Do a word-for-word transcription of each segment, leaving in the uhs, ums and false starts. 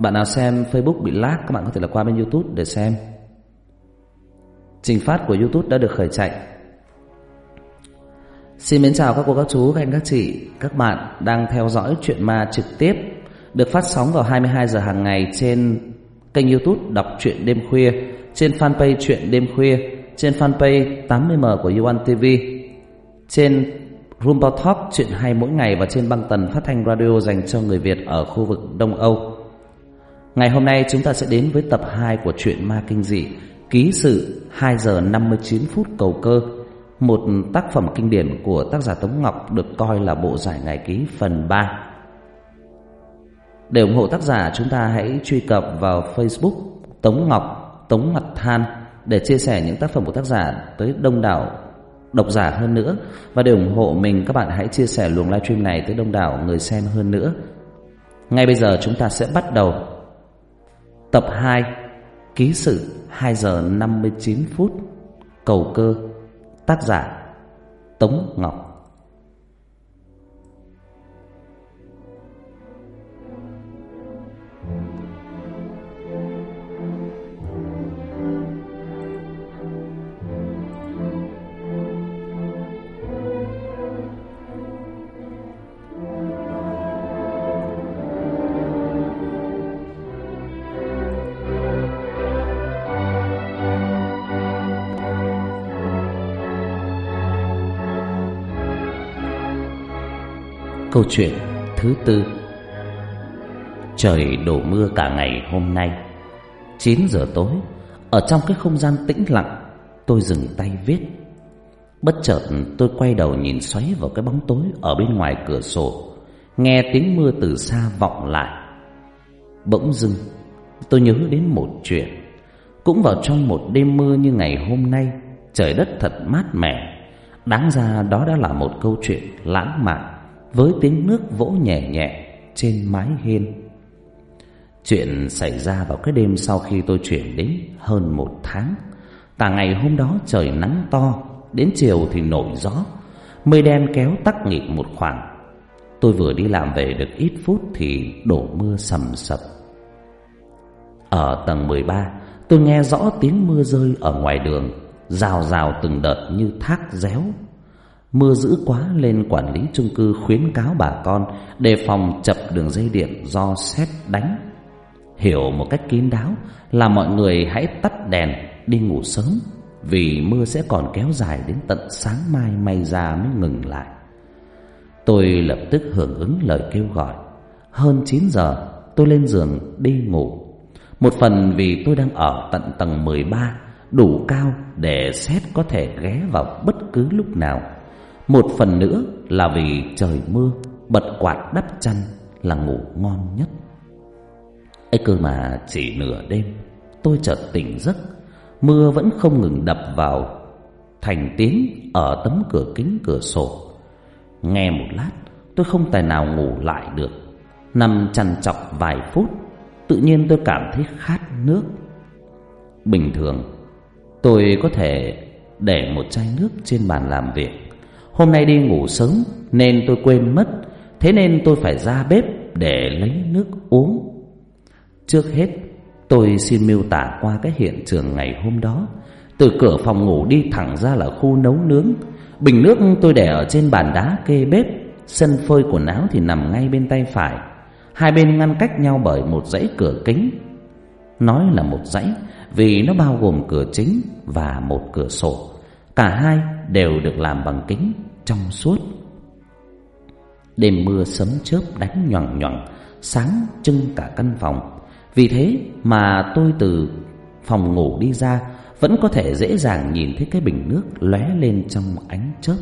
bạn nào xem Facebook bị lag, các bạn có thể là qua bên YouTube để xem. Trình phát của YouTube đã được khởi chạy. Xin mến chào các cô, các chú, các anh, các chị. Các bạn đang theo dõi Chuyện Ma trực tiếp, được phát sóng vào hai mươi hai giờ hàng ngày trên kênh YouTube Đọc Truyện Đêm Khuya, trên fanpage Truyện Đêm Khuya, trên fanpage tám mươi M của YouOne ti vi, trên Rumba Talk Chuyện Hay Mỗi Ngày và trên băng tần phát thanh radio dành cho người Việt ở khu vực Đông Âu. Ngày hôm nay chúng ta sẽ đến với tập hai của Chuyện Ma kinh dị Ký sự hai giờ năm mươi chín phút cầu cơ, một tác phẩm kinh điển của tác giả Tống Ngọc, được coi là bộ giải ngày ký phần ba. Để ủng hộ tác giả, chúng ta hãy truy cập vào Facebook Tống Ngọc, Tống Mặt Than để chia sẻ những tác phẩm của tác giả tới đông đảo độc giả hơn nữa. Và để ủng hộ mình, các bạn hãy chia sẻ luồng livestream này tới đông đảo người xem hơn nữa. Ngay bây giờ chúng ta sẽ bắt đầu tập hai, Ký sự hai giờ năm mươi chín phút cầu cơ, tác giả Tống Ngọc. Câu chuyện thứ tư. Trời đổ mưa cả ngày hôm nay. Chín giờ tối, ở trong cái không gian tĩnh lặng, tôi dừng tay viết. Bất chợt tôi quay đầu nhìn xoáy vào cái bóng tối ở bên ngoài cửa sổ, nghe tiếng mưa từ xa vọng lại. Bỗng dưng tôi nhớ đến một chuyện. Cũng vào trong một đêm mưa như ngày hôm nay, trời đất thật mát mẻ. Đáng ra đó đã là một câu chuyện lãng mạn, với tiếng nước vỗ nhẹ nhẹ trên mái hiên. Chuyện xảy ra vào cái đêm sau khi tôi chuyển đến hơn một tháng. Cả ngày hôm đó trời nắng to, đến chiều thì nổi gió, mây đen kéo tắc nghịt một khoảng. Tôi vừa đi làm về được ít phút thì đổ mưa sầm sập. Ở tầng mười ba, tôi nghe rõ tiếng mưa rơi ở ngoài đường, rào rào từng đợt như thác réo. Mưa dữ quá lên quản lý chung cư khuyến cáo bà con đề phòng chập đường dây điện do sét đánh. Hiểu một cách kín đáo là mọi người hãy tắt đèn đi ngủ sớm, vì mưa sẽ còn kéo dài đến tận sáng mai may ra mới ngừng lại. Tôi lập tức hưởng ứng lời kêu gọi. Hơn chín giờ tôi lên giường đi ngủ. Một phần vì tôi đang ở tận tầng mười ba, đủ cao để sét có thể ghé vào bất cứ lúc nào. Một phần nữa là vì trời mưa, bật quạt đắp chăn là ngủ ngon nhất. Ấy cơ mà chỉ nửa đêm tôi chợt tỉnh giấc. Mưa vẫn không ngừng đập vào thành tiếng ở tấm cửa kính cửa sổ. Nghe một lát tôi không tài nào ngủ lại được. Nằm trằn trọc vài phút, tự nhiên tôi cảm thấy khát nước. Bình thường tôi có thể để một chai nước trên bàn làm việc. Hôm nay đi ngủ sớm nên tôi quên mất, thế nên tôi phải ra bếp để lấy nước uống. Trước hết tôi xin miêu tả qua cái hiện trường ngày hôm đó. Từ cửa phòng ngủ đi thẳng ra là khu nấu nướng. Bình nước tôi để ở trên bàn đá kê bếp. Sân phơi quần áo thì nằm ngay bên tay phải. Hai bên ngăn cách nhau bởi một dãy cửa kính. Nói là một dãy vì nó bao gồm cửa chính và một cửa sổ. Cả hai đều được làm bằng kính trong suốt. Đêm mưa sấm chớp đánh nhoằng nhoằng, sáng trưng cả căn phòng. Vì thế mà tôi từ phòng ngủ đi ra vẫn có thể dễ dàng nhìn thấy cái bình nước lóe lên trong ánh chớp.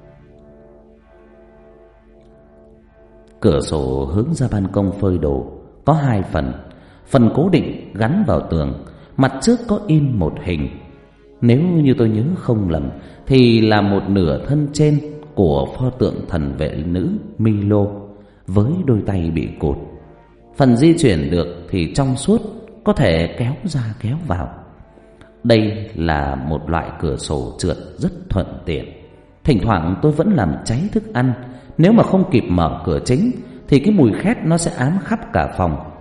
Cửa sổ hướng ra ban công phơi đồ có hai phần. Phần cố định gắn vào tường, mặt trước có in một hình. Nếu như tôi nhớ không lầm thì là một nửa thân trên của pho tượng thần vệ nữ Milo với đôi tay bị cụt. Phần di chuyển được thì trong suốt, có thể kéo ra kéo vào. Đây là một loại cửa sổ trượt rất thuận tiện. Thỉnh thoảng tôi vẫn làm cháy thức ăn. Nếu mà không kịp mở cửa chính thì cái mùi khét nó sẽ ám khắp cả phòng.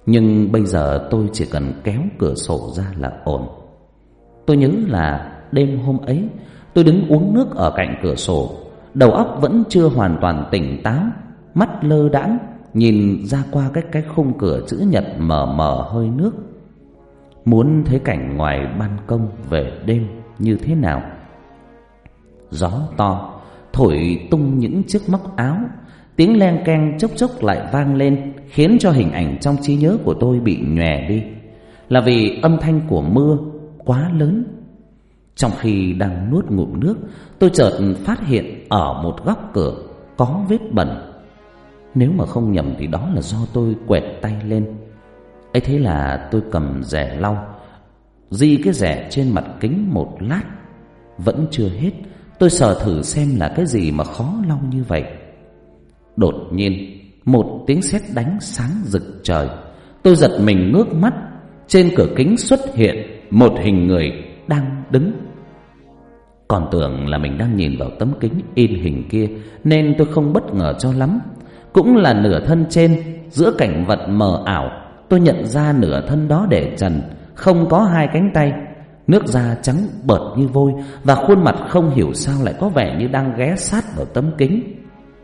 Nhưng bây giờ tôi chỉ cần kéo cửa sổ ra là ổn. Tôi nhớ là đêm hôm ấy tôi đứng uống nước ở cạnh cửa sổ, đầu óc vẫn chưa hoàn toàn tỉnh táo, mắt lơ đãng nhìn ra qua cái cái khung cửa chữ nhật mờ mờ hơi nước. Muốn thấy cảnh ngoài ban công về đêm như thế nào. Gió to thổi tung những chiếc móc áo, tiếng len keng chốc chốc lại vang lên, khiến cho hình ảnh trong trí nhớ của tôi bị nhòe đi. Là vì âm thanh của mưa quá lớn. Trong khi đang nuốt ngụm nước, tôi chợt phát hiện ở một góc cửa có vết bẩn. Nếu mà không nhầm thì đó là do tôi quẹt tay lên. ấy thế là tôi cầm rẻ lau, di cái rẻ trên mặt kính một lát. Vẫn chưa hết. Tôi sờ thử xem là cái gì mà khó lau như vậy. Đột nhiên một tiếng sét đánh sáng rực trời. Tôi giật mình ngước mắt. Trên cửa kính xuất hiện một hình người đang đứng. Còn tưởng là mình đang nhìn vào tấm kính in hình kia, nên tôi không bất ngờ cho lắm. Cũng là nửa thân trên, giữa cảnh vật mờ ảo, tôi nhận ra nửa thân đó để trần, không có hai cánh tay, nước da trắng bợt như vôi, và khuôn mặt không hiểu sao lại có vẻ như đang ghé sát vào tấm kính.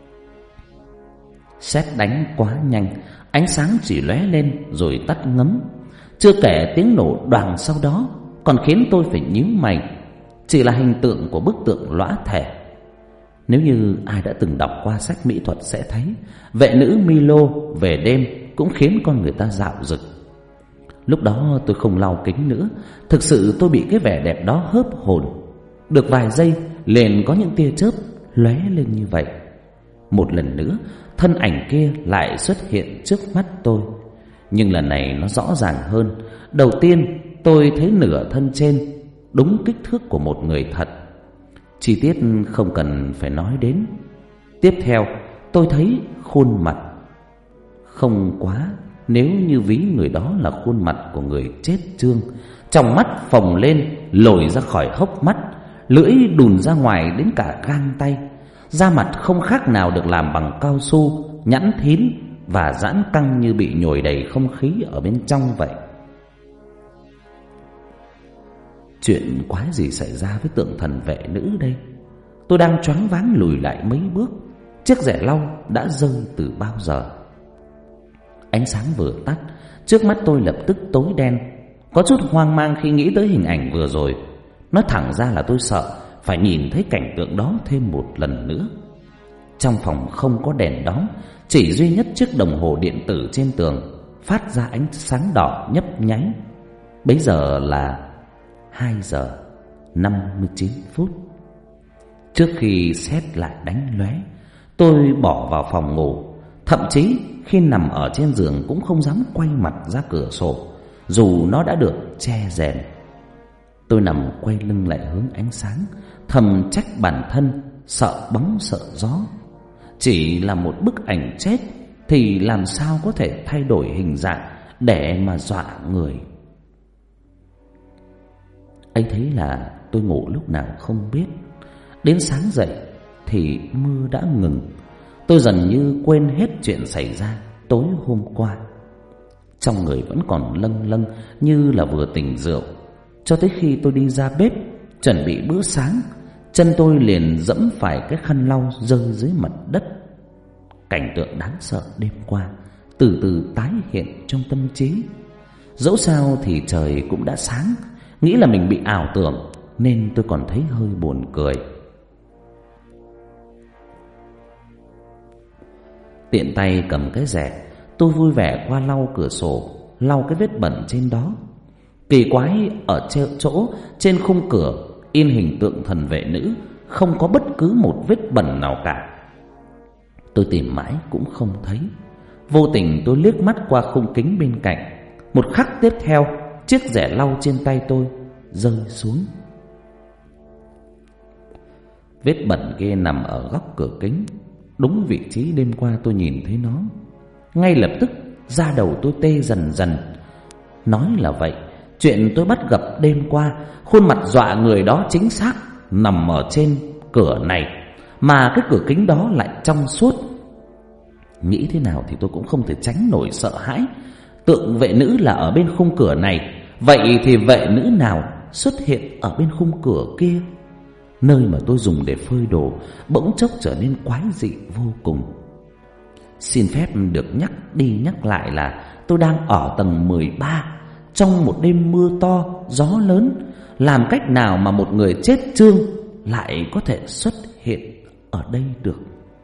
Sét đánh quá nhanh, ánh sáng chỉ lóe lên rồi tắt ngấm. Chưa kể tiếng nổ đoàng sau đó còn khiến tôi phải nhíu mày. Chỉ là hình tượng của bức tượng lõa thể. Nếu như ai đã từng đọc qua sách mỹ thuật sẽ thấy vệ nữ Milo về đêm cũng khiến con người ta dạo dực. Lúc đó tôi không lau kính nữa. Thực sự tôi bị cái vẻ đẹp đó hớp hồn. Được vài giây liền có những tia chớp lóe lên như vậy. Một lần nữa thân ảnh kia lại xuất hiện trước mắt tôi. Nhưng lần này nó rõ ràng hơn. Đầu tiên tôi thấy nửa thân trên đúng kích thước của một người thật. Chi tiết không cần phải nói đến. Tiếp theo tôi thấy khuôn mặt. Không quá nếu như ví người đó là khuôn mặt của người chết chương. Trong mắt phồng lên lồi ra khỏi hốc mắt, lưỡi đùn ra ngoài đến cả gang tay. Da mặt không khác nào được làm bằng cao su, nhẵn thín và giãn căng như bị nhồi đầy không khí ở bên trong vậy. Chuyện quái gì xảy ra với tượng thần vệ nữ đây? Tôi đang choáng váng lùi lại mấy bước. Chiếc rẻ lau đã rơi từ bao giờ. Ánh sáng vừa tắt, trước mắt tôi lập tức tối đen. Có chút hoang mang khi nghĩ tới hình ảnh vừa rồi. Nói thẳng ra là tôi sợ phải nhìn thấy cảnh tượng đó thêm một lần nữa. Trong phòng không có đèn đóm, chỉ duy nhất chiếc đồng hồ điện tử trên tường phát ra ánh sáng đỏ nhấp nháy. Bấy giờ là hai giờ năm mươi chín phút. Trước khi sét lại đánh lóe, tôi bỏ vào phòng ngủ. Thậm chí khi nằm ở trên giường cũng không dám quay mặt ra cửa sổ, dù nó đã được che rèm. Tôi nằm quay lưng lại hướng ánh sáng, thầm trách bản thân sợ bóng sợ gió. Chỉ là một bức ảnh chết thì làm sao có thể thay đổi hình dạng để mà dọa người. Ấy thế là tôi ngủ lúc nào không biết. Đến sáng dậy thì mưa đã ngừng. Tôi dần như quên hết chuyện xảy ra tối hôm qua. Trong người vẫn còn lâng lâng như là vừa tỉnh rượu. Cho tới khi tôi đi ra bếp chuẩn bị bữa sáng, chân tôi liền dẫm phải cái khăn lau rơi dưới mặt đất. Cảnh tượng đáng sợ đêm qua từ từ tái hiện trong tâm trí. Dẫu sao thì trời cũng đã sáng. Nghĩ là mình bị ảo tưởng nên tôi còn thấy hơi buồn cười. Tiện tay cầm cái rẻ, tôi vui vẻ qua lau cửa sổ, lau cái vết bẩn trên đó. Kỳ quái ở chỗ trên khung cửa in hình tượng thần vệ nữ không có bất cứ một vết bẩn nào cả. Tôi tìm mãi cũng không thấy. Vô tình tôi liếc mắt qua khung kính bên cạnh. Một khắc tiếp theo, chiếc rẻ lau trên tay tôi rơi xuống. Vết bẩn kia nằm ở góc cửa kính, đúng vị trí đêm qua tôi nhìn thấy nó. Ngay lập tức da đầu tôi tê dần dần. Nói là vậy, chuyện tôi bắt gặp đêm qua, khuôn mặt dọa người đó chính xác nằm ở trên cửa này, mà cái cửa kính đó lại trong suốt. Nghĩ thế nào thì tôi cũng không thể tránh nổi sợ hãi. Tượng vệ nữ là ở bên khung cửa này, vậy thì vệ nữ nào xuất hiện ở bên khung cửa kia? Nơi mà tôi dùng để phơi đồ bỗng chốc trở nên quái dị vô cùng. Xin phép được nhắc đi nhắc lại là tôi đang ở tầng mười ba, trong một đêm mưa to, gió lớn. Làm cách nào mà một người chết chương lại có thể xuất hiện ở đây được?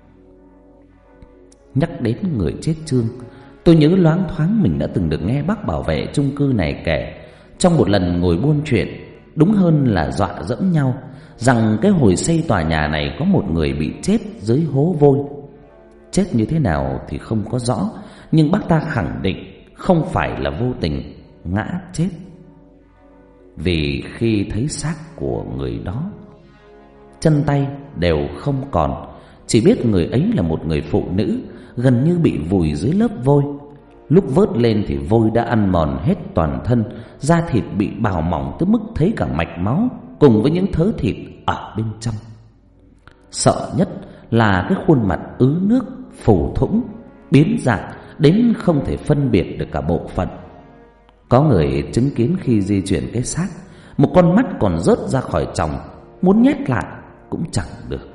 Nhắc đến người chết chương, tôi nhớ loáng thoáng mình đã từng được nghe bác bảo vệ chung cư này kể trong một lần ngồi buôn chuyện, đúng hơn là dọa dẫm nhau, rằng cái hồi xây tòa nhà này có một người bị chết dưới hố vôi. Chết như thế nào thì không có rõ, nhưng bác ta khẳng định không phải là vô tình ngã chết. Vì khi thấy xác của người đó, chân tay đều không còn, chỉ biết người ấy là một người phụ nữ, gần như bị vùi dưới lớp vôi. Lúc vớt lên thì vôi đã ăn mòn hết toàn thân, da thịt bị bào mỏng tới mức thấy cả mạch máu cùng với những thớ thịt ở bên trong. Sợ nhất là cái khuôn mặt ứ nước, phù thủng, biến dạng đến không thể phân biệt được cả bộ phận. Có người chứng kiến khi di chuyển cái xác, một con mắt còn rớt ra khỏi tròng, muốn nhét lại cũng chẳng được.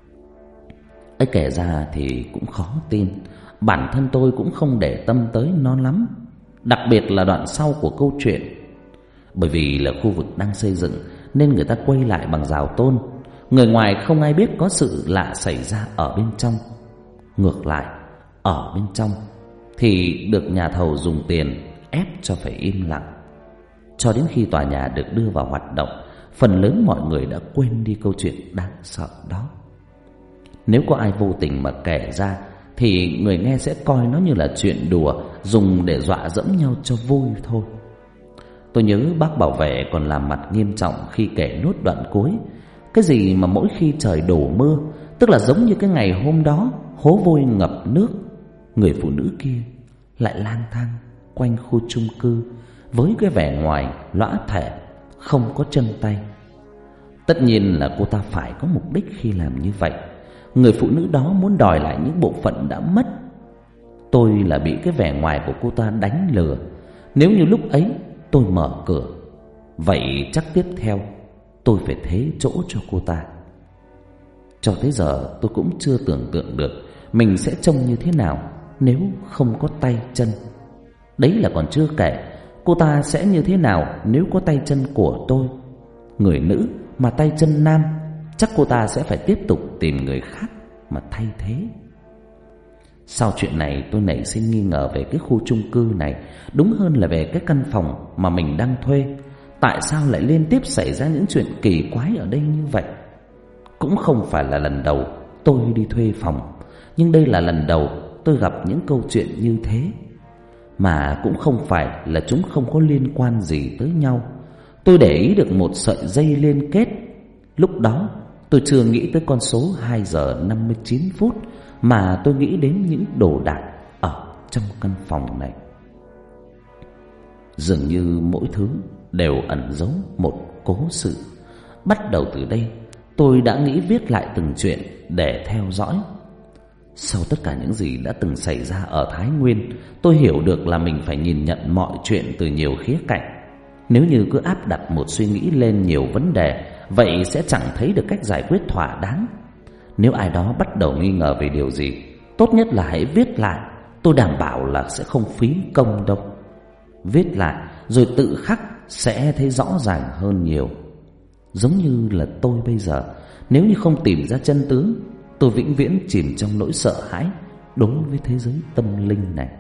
Ấy kể ra thì cũng khó tin, bản thân tôi cũng không để tâm tới nó lắm, đặc biệt là đoạn sau của câu chuyện. Bởi vì là khu vực đang xây dựng nên người ta quay lại bằng rào tôn, người ngoài không ai biết có sự lạ xảy ra ở bên trong. Ngược lại, ở bên trong thì được nhà thầu dùng tiền ép cho phải im lặng. Cho đến khi tòa nhà được đưa vào hoạt động, phần lớn mọi người đã quên đi câu chuyện đáng sợ đó. Nếu có ai vô tình mà kể ra thì người nghe sẽ coi nó như là chuyện đùa, dùng để dọa dẫm nhau cho vui thôi. Tôi nhớ bác bảo vệ còn làm mặt nghiêm trọng khi kể nốt đoạn cuối. Cái gì mà mỗi khi trời đổ mưa, tức là giống như cái ngày hôm đó hố vôi ngập nước, người phụ nữ kia lại lang thang quanh khu chung cư với cái vẻ ngoài lõa thể, không có chân tay. Tất nhiên là cô ta phải có mục đích khi làm như vậy. Người phụ nữ đó muốn đòi lại những bộ phận đã mất. Tôi là bị cái vẻ ngoài của cô ta đánh lừa. Nếu như lúc ấy tôi mở cửa, vậy chắc tiếp theo tôi phải thế chỗ cho cô ta. Cho tới giờ tôi cũng chưa tưởng tượng được mình sẽ trông như thế nào nếu không có tay chân. Đấy là còn chưa kể cô ta sẽ như thế nào nếu có tay chân của tôi. Người nữ mà tay chân nam, chắc cô ta sẽ phải tiếp tục tìm người khác mà thay thế. Sau chuyện này tôi nảy sinh nghi ngờ về cái khu chung cư này, đúng hơn là về cái căn phòng mà mình đang thuê. Tại sao lại liên tiếp xảy ra những chuyện kỳ quái ở đây như vậy? Cũng không phải là lần đầu tôi đi thuê phòng, nhưng đây là lần đầu tôi gặp những câu chuyện như thế. Mà cũng không phải là chúng không có liên quan gì tới nhau. Tôi để ý được một sợi dây liên kết. Lúc đó tôi chưa nghĩ tới con số hai giờ năm mươi chín phút, mà tôi nghĩ đến những đồ đạc ở trong căn phòng này. Dường như mỗi thứ đều ẩn giấu một cố sự. Bắt đầu từ đây, tôi đã nghĩ viết lại từng chuyện để theo dõi. Sau tất cả những gì đã từng xảy ra ở Thái Nguyên, tôi hiểu được là mình phải nhìn nhận mọi chuyện từ nhiều khía cạnh. Nếu như cứ áp đặt một suy nghĩ lên nhiều vấn đề, vậy sẽ chẳng thấy được cách giải quyết thỏa đáng. Nếu ai đó bắt đầu nghi ngờ về điều gì, tốt nhất là hãy viết lại. Tôi đảm bảo là sẽ không phí công đâu. Viết lại rồi tự khắc sẽ thấy rõ ràng hơn nhiều. Giống như là tôi bây giờ, nếu như không tìm ra chân tướng, tôi vĩnh viễn chìm trong nỗi sợ hãi đối với thế giới tâm linh này.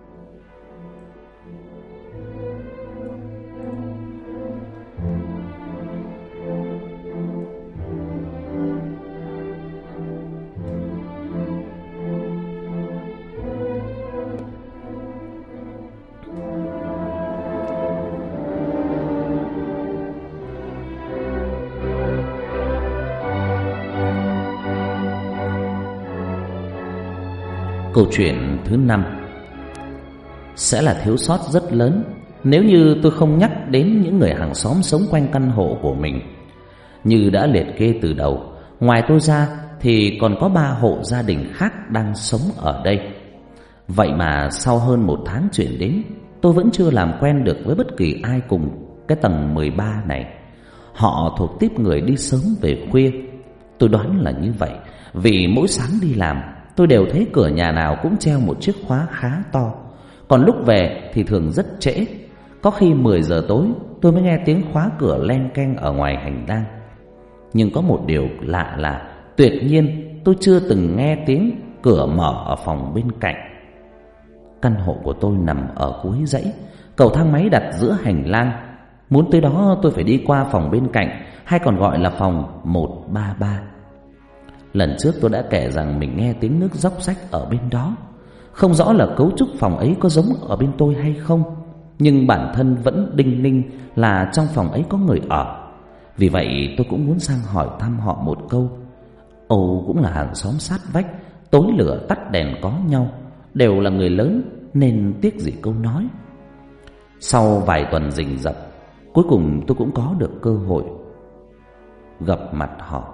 Câu chuyện thứ năm sẽ là thiếu sót rất lớn nếu như tôi không nhắc đến những người hàng xóm sống quanh căn hộ của mình. Như đã liệt kê từ đầu, ngoài tôi ra thì còn có ba hộ gia đình khác đang sống ở đây. Vậy mà sau hơn một tháng chuyển đến, tôi vẫn chưa làm quen được với bất kỳ ai cùng cái tầng mười ba này. Họ thuộc tiếp người đi sớm về khuya. Tôi đoán là như vậy, vì mỗi sáng đi làm tôi đều thấy cửa nhà nào cũng treo một chiếc khóa khá to. Còn lúc về thì thường rất trễ, có khi mười giờ tối tôi mới nghe tiếng khóa cửa len keng ở ngoài hành lang. Nhưng có một điều lạ là tuyệt nhiên tôi chưa từng nghe tiếng cửa mở ở phòng bên cạnh. Căn hộ của tôi nằm ở cuối dãy, cầu thang máy đặt giữa hành lang. Muốn tới đó tôi phải đi qua phòng bên cạnh, hay còn gọi là phòng một ba ba. Lần trước tôi đã kể rằng mình nghe tiếng nước róc rách ở bên đó. Không rõ là cấu trúc phòng ấy có giống ở bên tôi hay không, nhưng bản thân vẫn đinh ninh là trong phòng ấy có người ở. Vì vậy tôi cũng muốn sang hỏi thăm họ một câu. Ồ, cũng là hàng xóm sát vách, tối lửa tắt đèn có nhau, đều là người lớn nên tiếc gì câu nói. Sau vài tuần rình rập, cuối cùng tôi cũng có được cơ hội gặp mặt họ.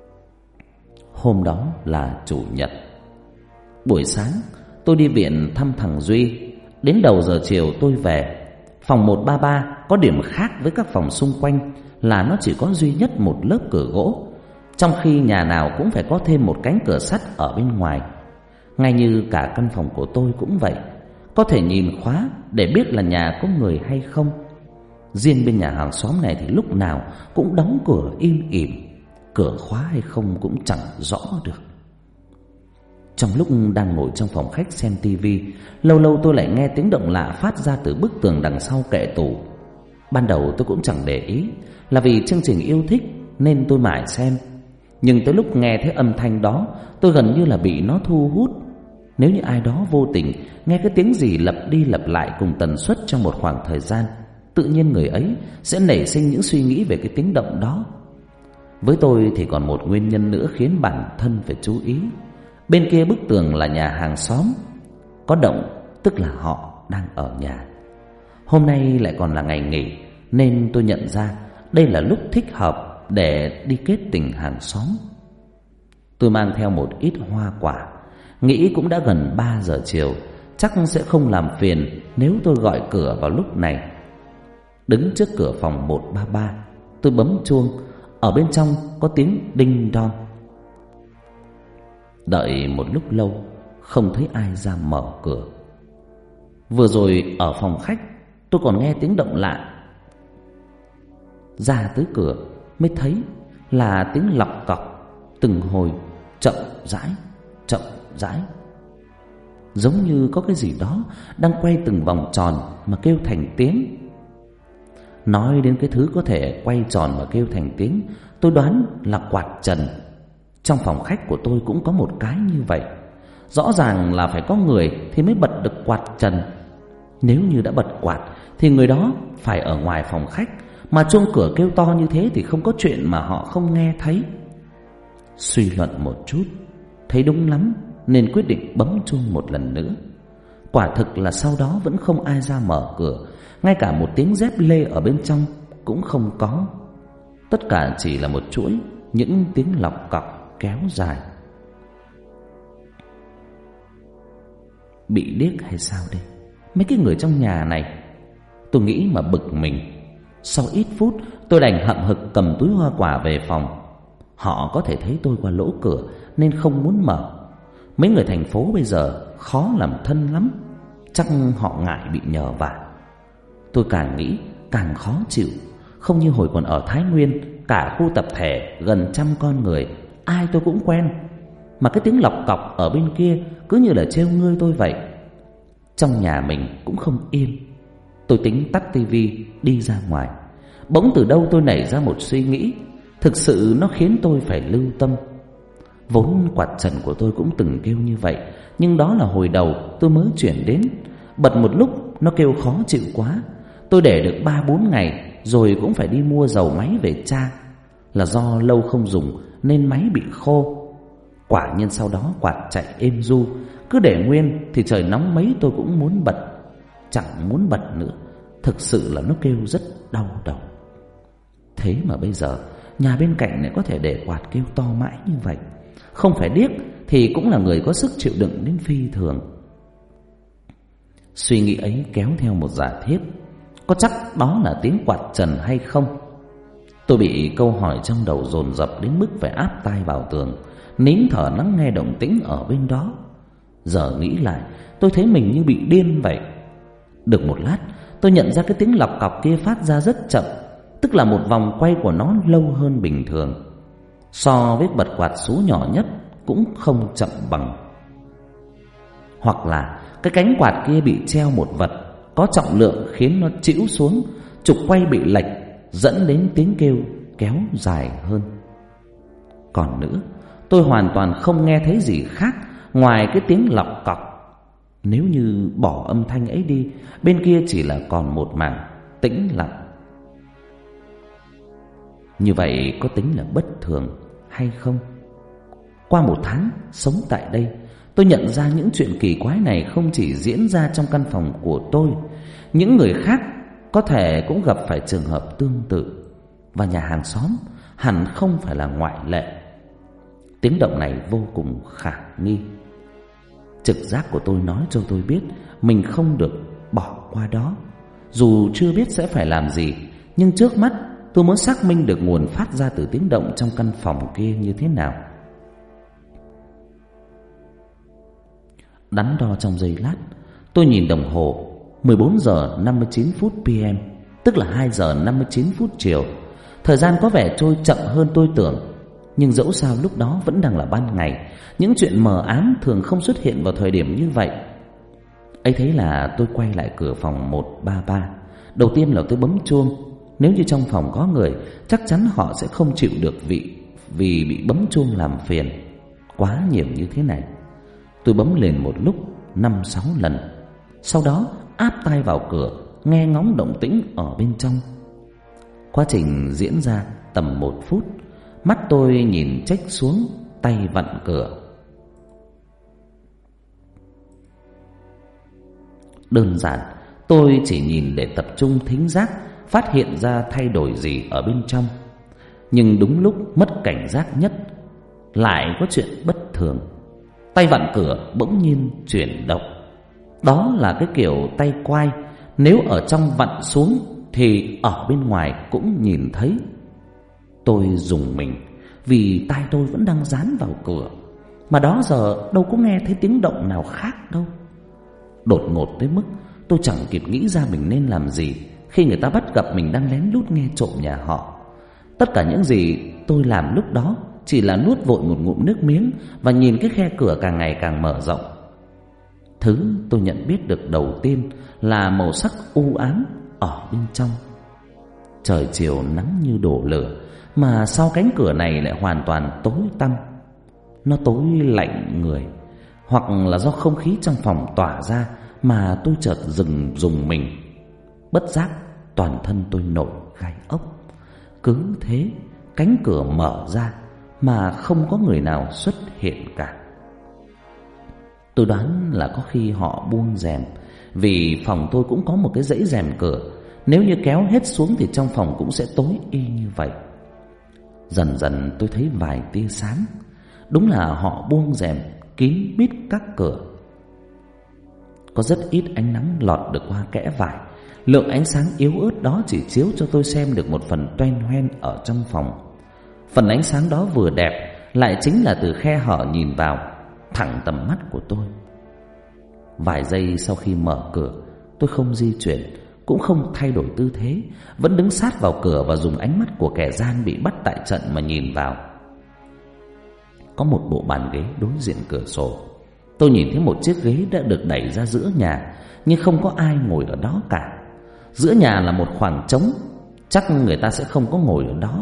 Hôm đó là chủ nhật. Buổi sáng tôi đi viện thăm thằng Duy. Đến đầu giờ chiều tôi về. Phòng một ba ba có điểm khác với các phòng xung quanh là nó chỉ có duy nhất một lớp cửa gỗ, trong khi nhà nào cũng phải có thêm một cánh cửa sắt ở bên ngoài. Ngay như cả căn phòng của tôi cũng vậy, có thể nhìn khóa để biết là nhà có người hay không. Riêng bên nhà hàng xóm này thì lúc nào cũng đóng cửa im ỉm, cửa khóa hay không cũng chẳng rõ được. Trong lúc đang ngồi trong phòng khách xem tivi, lâu lâu tôi lại nghe tiếng động lạ phát ra từ bức tường đằng sau kệ tủ. Ban đầu tôi cũng chẳng để ý, là vì chương trình yêu thích nên tôi mải xem. Nhưng tới lúc nghe thấy âm thanh đó, tôi gần như là bị nó thu hút. Nếu như ai đó vô tình nghe cái tiếng gì lặp đi lặp lại cùng tần suất trong một khoảng thời gian, tự nhiên người ấy sẽ nảy sinh những suy nghĩ về cái tiếng động đó. Với tôi thì còn một nguyên nhân nữa khiến bản thân phải chú ý. Bên kia bức tường là nhà hàng xóm, có động tức là họ đang ở nhà. Hôm nay lại còn là ngày nghỉ, nên tôi nhận ra đây là lúc thích hợp để đi kết tình hàng xóm. Tôi mang theo một ít hoa quả, nghĩ cũng đã gần ba giờ chiều, chắc sẽ không làm phiền nếu tôi gọi cửa vào lúc này. Đứng trước cửa phòng một ba ba, tôi bấm chuông. Ở bên trong có tiếng đinh đong. Đợi một lúc lâu không thấy ai ra mở cửa. Vừa rồi ở phòng khách tôi còn nghe tiếng động lạ. Ra tới cửa mới thấy là tiếng lọc cọc từng hồi, chậm rãi, chậm rãi, giống như có cái gì đó đang quay từng vòng tròn mà kêu thành tiếng. Nói đến cái thứ có thể quay tròn và kêu thành tiếng, tôi đoán là quạt trần. Trong phòng khách của tôi cũng có một cái như vậy. Rõ ràng là phải có người thì mới bật được quạt trần. Nếu như đã bật quạt thì người đó phải ở ngoài phòng khách, mà chuông cửa kêu to như thế thì không có chuyện mà họ không nghe thấy. Suy luận một chút, thấy đúng lắm nên quyết định bấm chuông một lần nữa. Quả thực là sau đó vẫn không ai ra mở cửa, ngay cả một tiếng dép lê ở bên trong cũng không có. Tất cả chỉ là một chuỗi những tiếng lọc cọc kéo dài. Bị điếc hay sao đây mấy cái người trong nhà này, tôi nghĩ mà bực mình. Sau ít phút tôi đành hậm hực cầm túi hoa quả về phòng. Họ có thể thấy tôi qua lỗ cửa nên không muốn mở. Mấy người thành phố bây giờ khó làm thân lắm, chắc họ ngại bị nhờ vả. Tôi càng nghĩ càng khó chịu. Không như hồi còn ở Thái Nguyên, cả khu tập thể gần trăm con người, ai tôi cũng quen, mà cái tiếng lọc cọc ở bên kia cứ như là trêu ngươi tôi vậy. Trong nhà mình cũng không yên. Tôi tính tắt tivi đi ra ngoài. Bỗng từ đâu tôi nảy ra một suy nghĩ, thực sự nó khiến tôi phải lưu tâm. Vốn quạt trần của tôi cũng từng kêu như vậy, nhưng đó là hồi đầu tôi mới chuyển đến. Bật một lúc nó kêu khó chịu quá. Tôi để được ba bốn ngày rồi cũng phải đi mua dầu máy về tra. Là do lâu không dùng nên máy bị khô. Quả nhiên sau đó quạt chạy êm ru. Cứ để nguyên thì trời nóng mấy tôi cũng muốn bật, chẳng muốn bật nữa. Thực sự là nó kêu rất đau đầu. Thế mà bây giờ nhà bên cạnh lại có thể để quạt kêu to mãi như vậy. Không phải điếc thì cũng là người có sức chịu đựng đến phi thường. Suy nghĩ ấy kéo theo một giả thiết, có chắc đó là tiếng quạt trần hay không? Tôi bị câu hỏi trong đầu dồn dập đến mức phải áp tai vào tường, nín thở lắng nghe động tĩnh ở bên đó. Giờ nghĩ lại, tôi thấy mình như bị điên vậy. Được một lát, tôi nhận ra cái tiếng lọc cọc kia phát ra rất chậm, tức là một vòng quay của nó lâu hơn bình thường. So với bật quạt số nhỏ nhất cũng không chậm bằng. Hoặc là cái cánh quạt kia bị treo một vật có trọng lượng khiến nó chĩu xuống, trục quay bị lệch, dẫn đến tiếng kêu kéo dài hơn. Còn nữa, tôi hoàn toàn không nghe thấy gì khác ngoài cái tiếng lọc cọc. Nếu như bỏ âm thanh ấy đi, bên kia chỉ là còn một mảng tĩnh lặng. Như vậy có tính là bất thường hay không? Qua một tháng sống tại đây, tôi nhận ra những chuyện kỳ quái này không chỉ diễn ra trong căn phòng của tôi. Những người khác có thể cũng gặp phải trường hợp tương tự, và nhà hàng xóm hẳn không phải là ngoại lệ. Tiếng động này vô cùng khả nghi. Trực giác của tôi nói cho tôi biết mình không được bỏ qua đó. Dù chưa biết sẽ phải làm gì, nhưng trước mắt tôi muốn xác minh được nguồn phát ra từ tiếng động trong căn phòng kia như thế nào. Đắn đo trong giây lát, tôi nhìn đồng hồ. Mười bốn giờ năm mươi chín phút pê em, tức là hai giờ năm mươi chín phút chiều. Thời gian có vẻ trôi chậm hơn tôi tưởng, nhưng dẫu sao lúc đó vẫn đang là ban ngày. Những chuyện mờ ám thường không xuất hiện vào thời điểm như vậy. Ấy thế là tôi quay lại cửa phòng một ba ba. Đầu tiên là tôi bấm chuông. Nếu như trong phòng có người, chắc chắn họ sẽ không chịu được vị vì bị bấm chuông làm phiền quá nhiều như thế này. Tôi bấm liền một lúc năm sáu lần, sau đó áp tai vào cửa, nghe ngóng động tĩnh ở bên trong. Quá trình diễn ra tầm một phút. Mắt tôi nhìn chếch xuống, tay vặn cửa. Đơn giản, tôi chỉ nhìn để tập trung thính giác, phát hiện ra thay đổi gì ở bên trong. Nhưng đúng lúc mất cảnh giác nhất, lại có chuyện bất thường. Tay vặn cửa bỗng nhiên chuyển động. Đó là cái kiểu tay quay, nếu ở trong vặn xuống thì ở bên ngoài cũng nhìn thấy. Tôi rùng mình, vì tai tôi vẫn đang dán vào cửa, mà đó giờ đâu có nghe thấy tiếng động nào khác đâu. Đột ngột tới mức tôi chẳng kịp nghĩ ra mình nên làm gì khi người ta bắt gặp mình đang lén lút nghe trộm nhà họ. Tất cả những gì tôi làm lúc đó chỉ là nuốt vội một ngụm nước miếng và nhìn cái khe cửa càng ngày càng mở rộng. Thứ tôi nhận biết được đầu tiên là màu sắc u ám ở bên trong. Trời chiều nắng như đổ lửa, mà sau cánh cửa này lại hoàn toàn tối tăm. Nó tối lạnh người, hoặc là do không khí trong phòng tỏa ra mà tôi chợt dừng rùng mình. Bất giác toàn thân tôi nổi gai ốc. Cứ thế cánh cửa mở ra mà không có người nào xuất hiện cả. Tôi đoán là có khi họ buông rèm, vì phòng tôi cũng có một cái dãy rèm cửa. Nếu như kéo hết xuống thì trong phòng cũng sẽ tối y như vậy. Dần dần tôi thấy vài tia sáng. Đúng là họ buông rèm kín mít các cửa. Có rất ít ánh nắng lọt được qua kẽ vải. Lượng ánh sáng yếu ớt đó chỉ chiếu cho tôi xem được một phần toen hoen ở trong phòng. Phần ánh sáng đó vừa đẹp lại chính là từ khe hở nhìn vào, thẳng tầm mắt của tôi. Vài giây sau khi mở cửa, tôi không di chuyển, cũng không thay đổi tư thế, vẫn đứng sát vào cửa và dùng ánh mắt của kẻ gian bị bắt tại trận mà nhìn vào. Có một bộ bàn ghế đối diện cửa sổ. Tôi nhìn thấy một chiếc ghế đã được đẩy ra giữa nhà, nhưng không có ai ngồi ở đó cả. Giữa nhà là một khoảng trống, chắc người ta sẽ không có ngồi ở đó.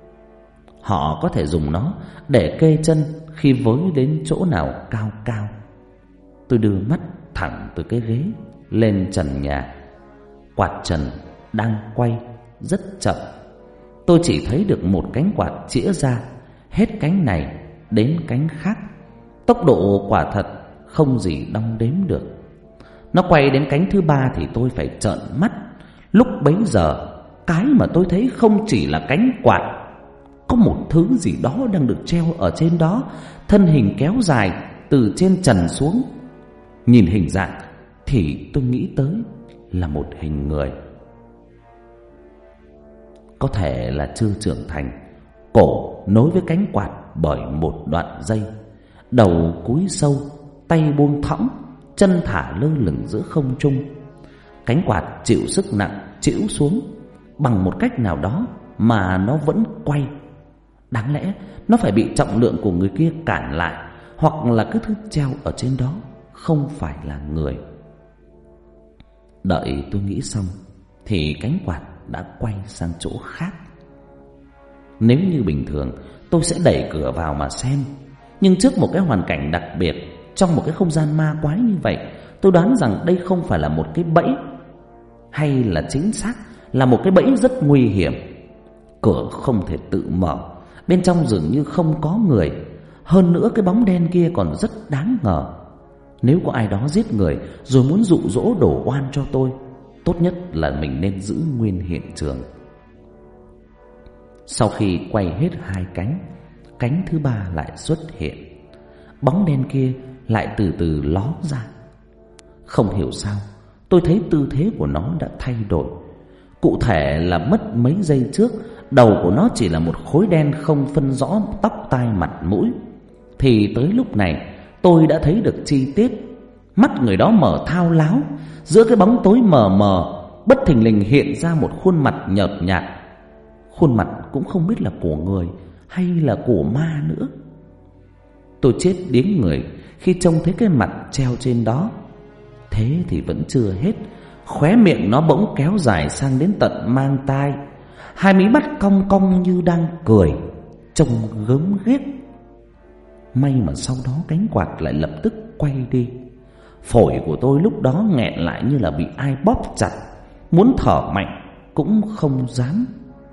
Họ có thể dùng nó để kê chân khi với đến chỗ nào cao cao. Tôi đưa mắt thẳng từ cái ghế lên trần nhà. Quạt trần đang quay rất chậm. Tôi chỉ thấy được một cánh quạt chĩa ra, hết cánh này đến cánh khác. Tốc độ quả thật không gì đong đếm được. Nó quay đến cánh thứ ba thì tôi phải trợn mắt. Lúc bấy giờ, cái mà tôi thấy không chỉ là cánh quạt, có một thứ gì đó đang được treo ở trên đó, thân hình kéo dài từ trên trần xuống. Nhìn hình dạng thì tôi nghĩ tới là một hình người. Có thể là chưa trưởng thành, cổ nối với cánh quạt bởi một đoạn dây, đầu cúi sâu, tay buông thõng, chân thả lơ lửng giữa không trung. Cánh quạt chịu sức nặng chĩu xuống, bằng một cách nào đó mà nó vẫn quay. Đáng lẽ nó phải bị trọng lượng của người kia cản lại, hoặc là cái thứ treo ở trên đó không phải là người. Đợi tôi nghĩ xong thì cánh quạt đã quay sang chỗ khác. Nếu như bình thường tôi sẽ đẩy cửa vào mà xem, nhưng trước một cái hoàn cảnh đặc biệt, trong một cái không gian ma quái như vậy, tôi đoán rằng đây không phải là một cái bẫy, hay là chính xác là một cái bẫy rất nguy hiểm. Cửa không thể tự mở, bên trong dường như không có người. Hơn nữa cái bóng đen kia còn rất đáng ngờ. Nếu có ai đó giết người rồi muốn dụ dỗ đổ oan cho tôi, tốt nhất là mình nên giữ nguyên hiện trường. Sau khi quay hết hai cánh, cánh thứ ba lại xuất hiện. Bóng đen kia lại từ từ ló ra. Không hiểu sao, tôi thấy tư thế của nó đã thay đổi. Cụ thể là mất mấy giây trước, đầu của nó chỉ là một khối đen không phân rõ tóc tai mặt mũi, thì tới lúc này tôi đã thấy được chi tiết. Mắt người đó mở thao láo, giữa cái bóng tối mờ mờ bất thình lình hiện ra một khuôn mặt nhợt nhạt. Khuôn mặt cũng không biết là của người hay là của ma nữa. Tôi chết điếng người khi trông thấy cái mặt treo trên đó. Thế thì vẫn chưa hết, khóe miệng nó bỗng kéo dài sang đến tận mang tai, hai mí mắt cong cong như đang cười, trông gớm ghiếc. May mà sau đó cánh quạt lại lập tức quay đi. Phổi của tôi lúc đó nghẹn lại như là bị ai bóp chặt, muốn thở mạnh cũng không dám.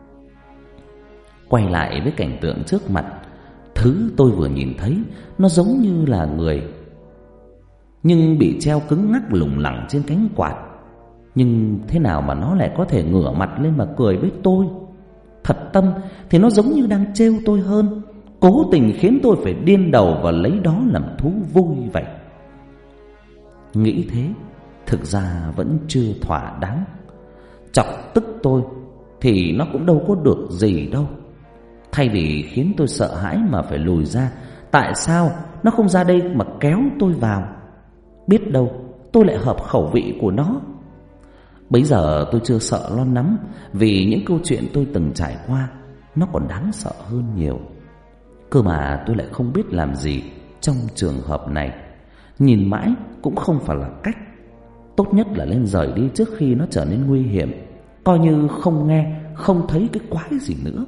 Quay lại với cảnh tượng trước mặt, thứ tôi vừa nhìn thấy nó giống như là người, nhưng bị treo cứng ngắc lủng lẳng trên cánh quạt. Nhưng thế nào mà nó lại có thể ngửa mặt lên mà cười với tôi? Thật tâm thì nó giống như đang trêu tôi hơn, cố tình khiến tôi phải điên đầu và lấy đó làm thú vui vậy. Nghĩ thế, thực ra vẫn chưa thỏa đáng. Chọc tức tôi thì nó cũng đâu có được gì đâu. Thay vì khiến tôi sợ hãi mà phải lùi ra, tại sao nó không ra đây mà kéo tôi vào? Biết đâu tôi lại hợp khẩu vị của nó. Bấy giờ tôi chưa sợ lo lắm, vì những câu chuyện tôi từng trải qua nó còn đáng sợ hơn nhiều. Cơ mà tôi lại không biết làm gì trong trường hợp này. Nhìn mãi cũng không phải là cách. Tốt nhất là lên rời đi trước khi nó trở nên nguy hiểm, coi như không nghe, không thấy cái quái gì nữa.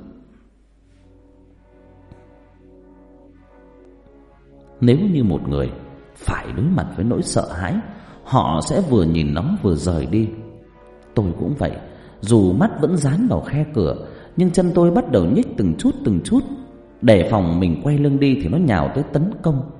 Nếu như một người phải đối mặt với nỗi sợ hãi, họ sẽ vừa nhìn nó vừa rời đi. Tôi cũng vậy, dù mắt vẫn dán vào khe cửa, nhưng chân tôi bắt đầu nhích từng chút từng chút, để phòng mình quay lưng đi thì nó nhào tới tấn công.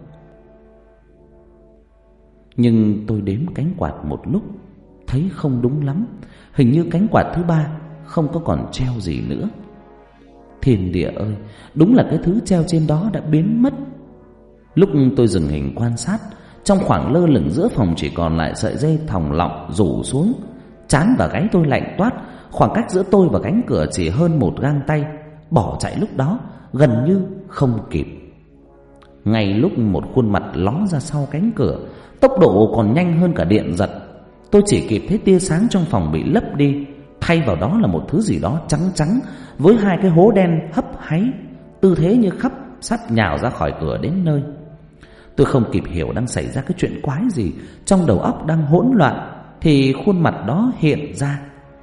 Nhưng tôi đếm cánh quạt một lúc, thấy không đúng lắm. Hình như cánh quạt thứ ba không có còn treo gì nữa. Thiên địa ơi, đúng là cái thứ treo trên đó đã biến mất. Lúc tôi dừng hình quan sát, trong khoảng lơ lửng giữa phòng chỉ còn lại sợi dây thòng lọng rủ xuống. Trán và gáy tôi lạnh toát. Khoảng cách giữa tôi và cánh cửa chỉ hơn một gang tay. Bỏ chạy lúc đó gần như không kịp. Ngay lúc một khuôn mặt ló ra sau cánh cửa, tốc độ còn nhanh hơn cả điện giật. Tôi chỉ kịp thấy tia sáng trong phòng bị lấp đi, thay vào đó là một thứ gì đó trắng trắng với hai cái hố đen hấp háy, tư thế như khắp sắp nhào ra khỏi cửa đến nơi. Tôi không kịp hiểu đang xảy ra cái chuyện quái gì, trong đầu óc đang hỗn loạn thì khuôn mặt đó hiện ra.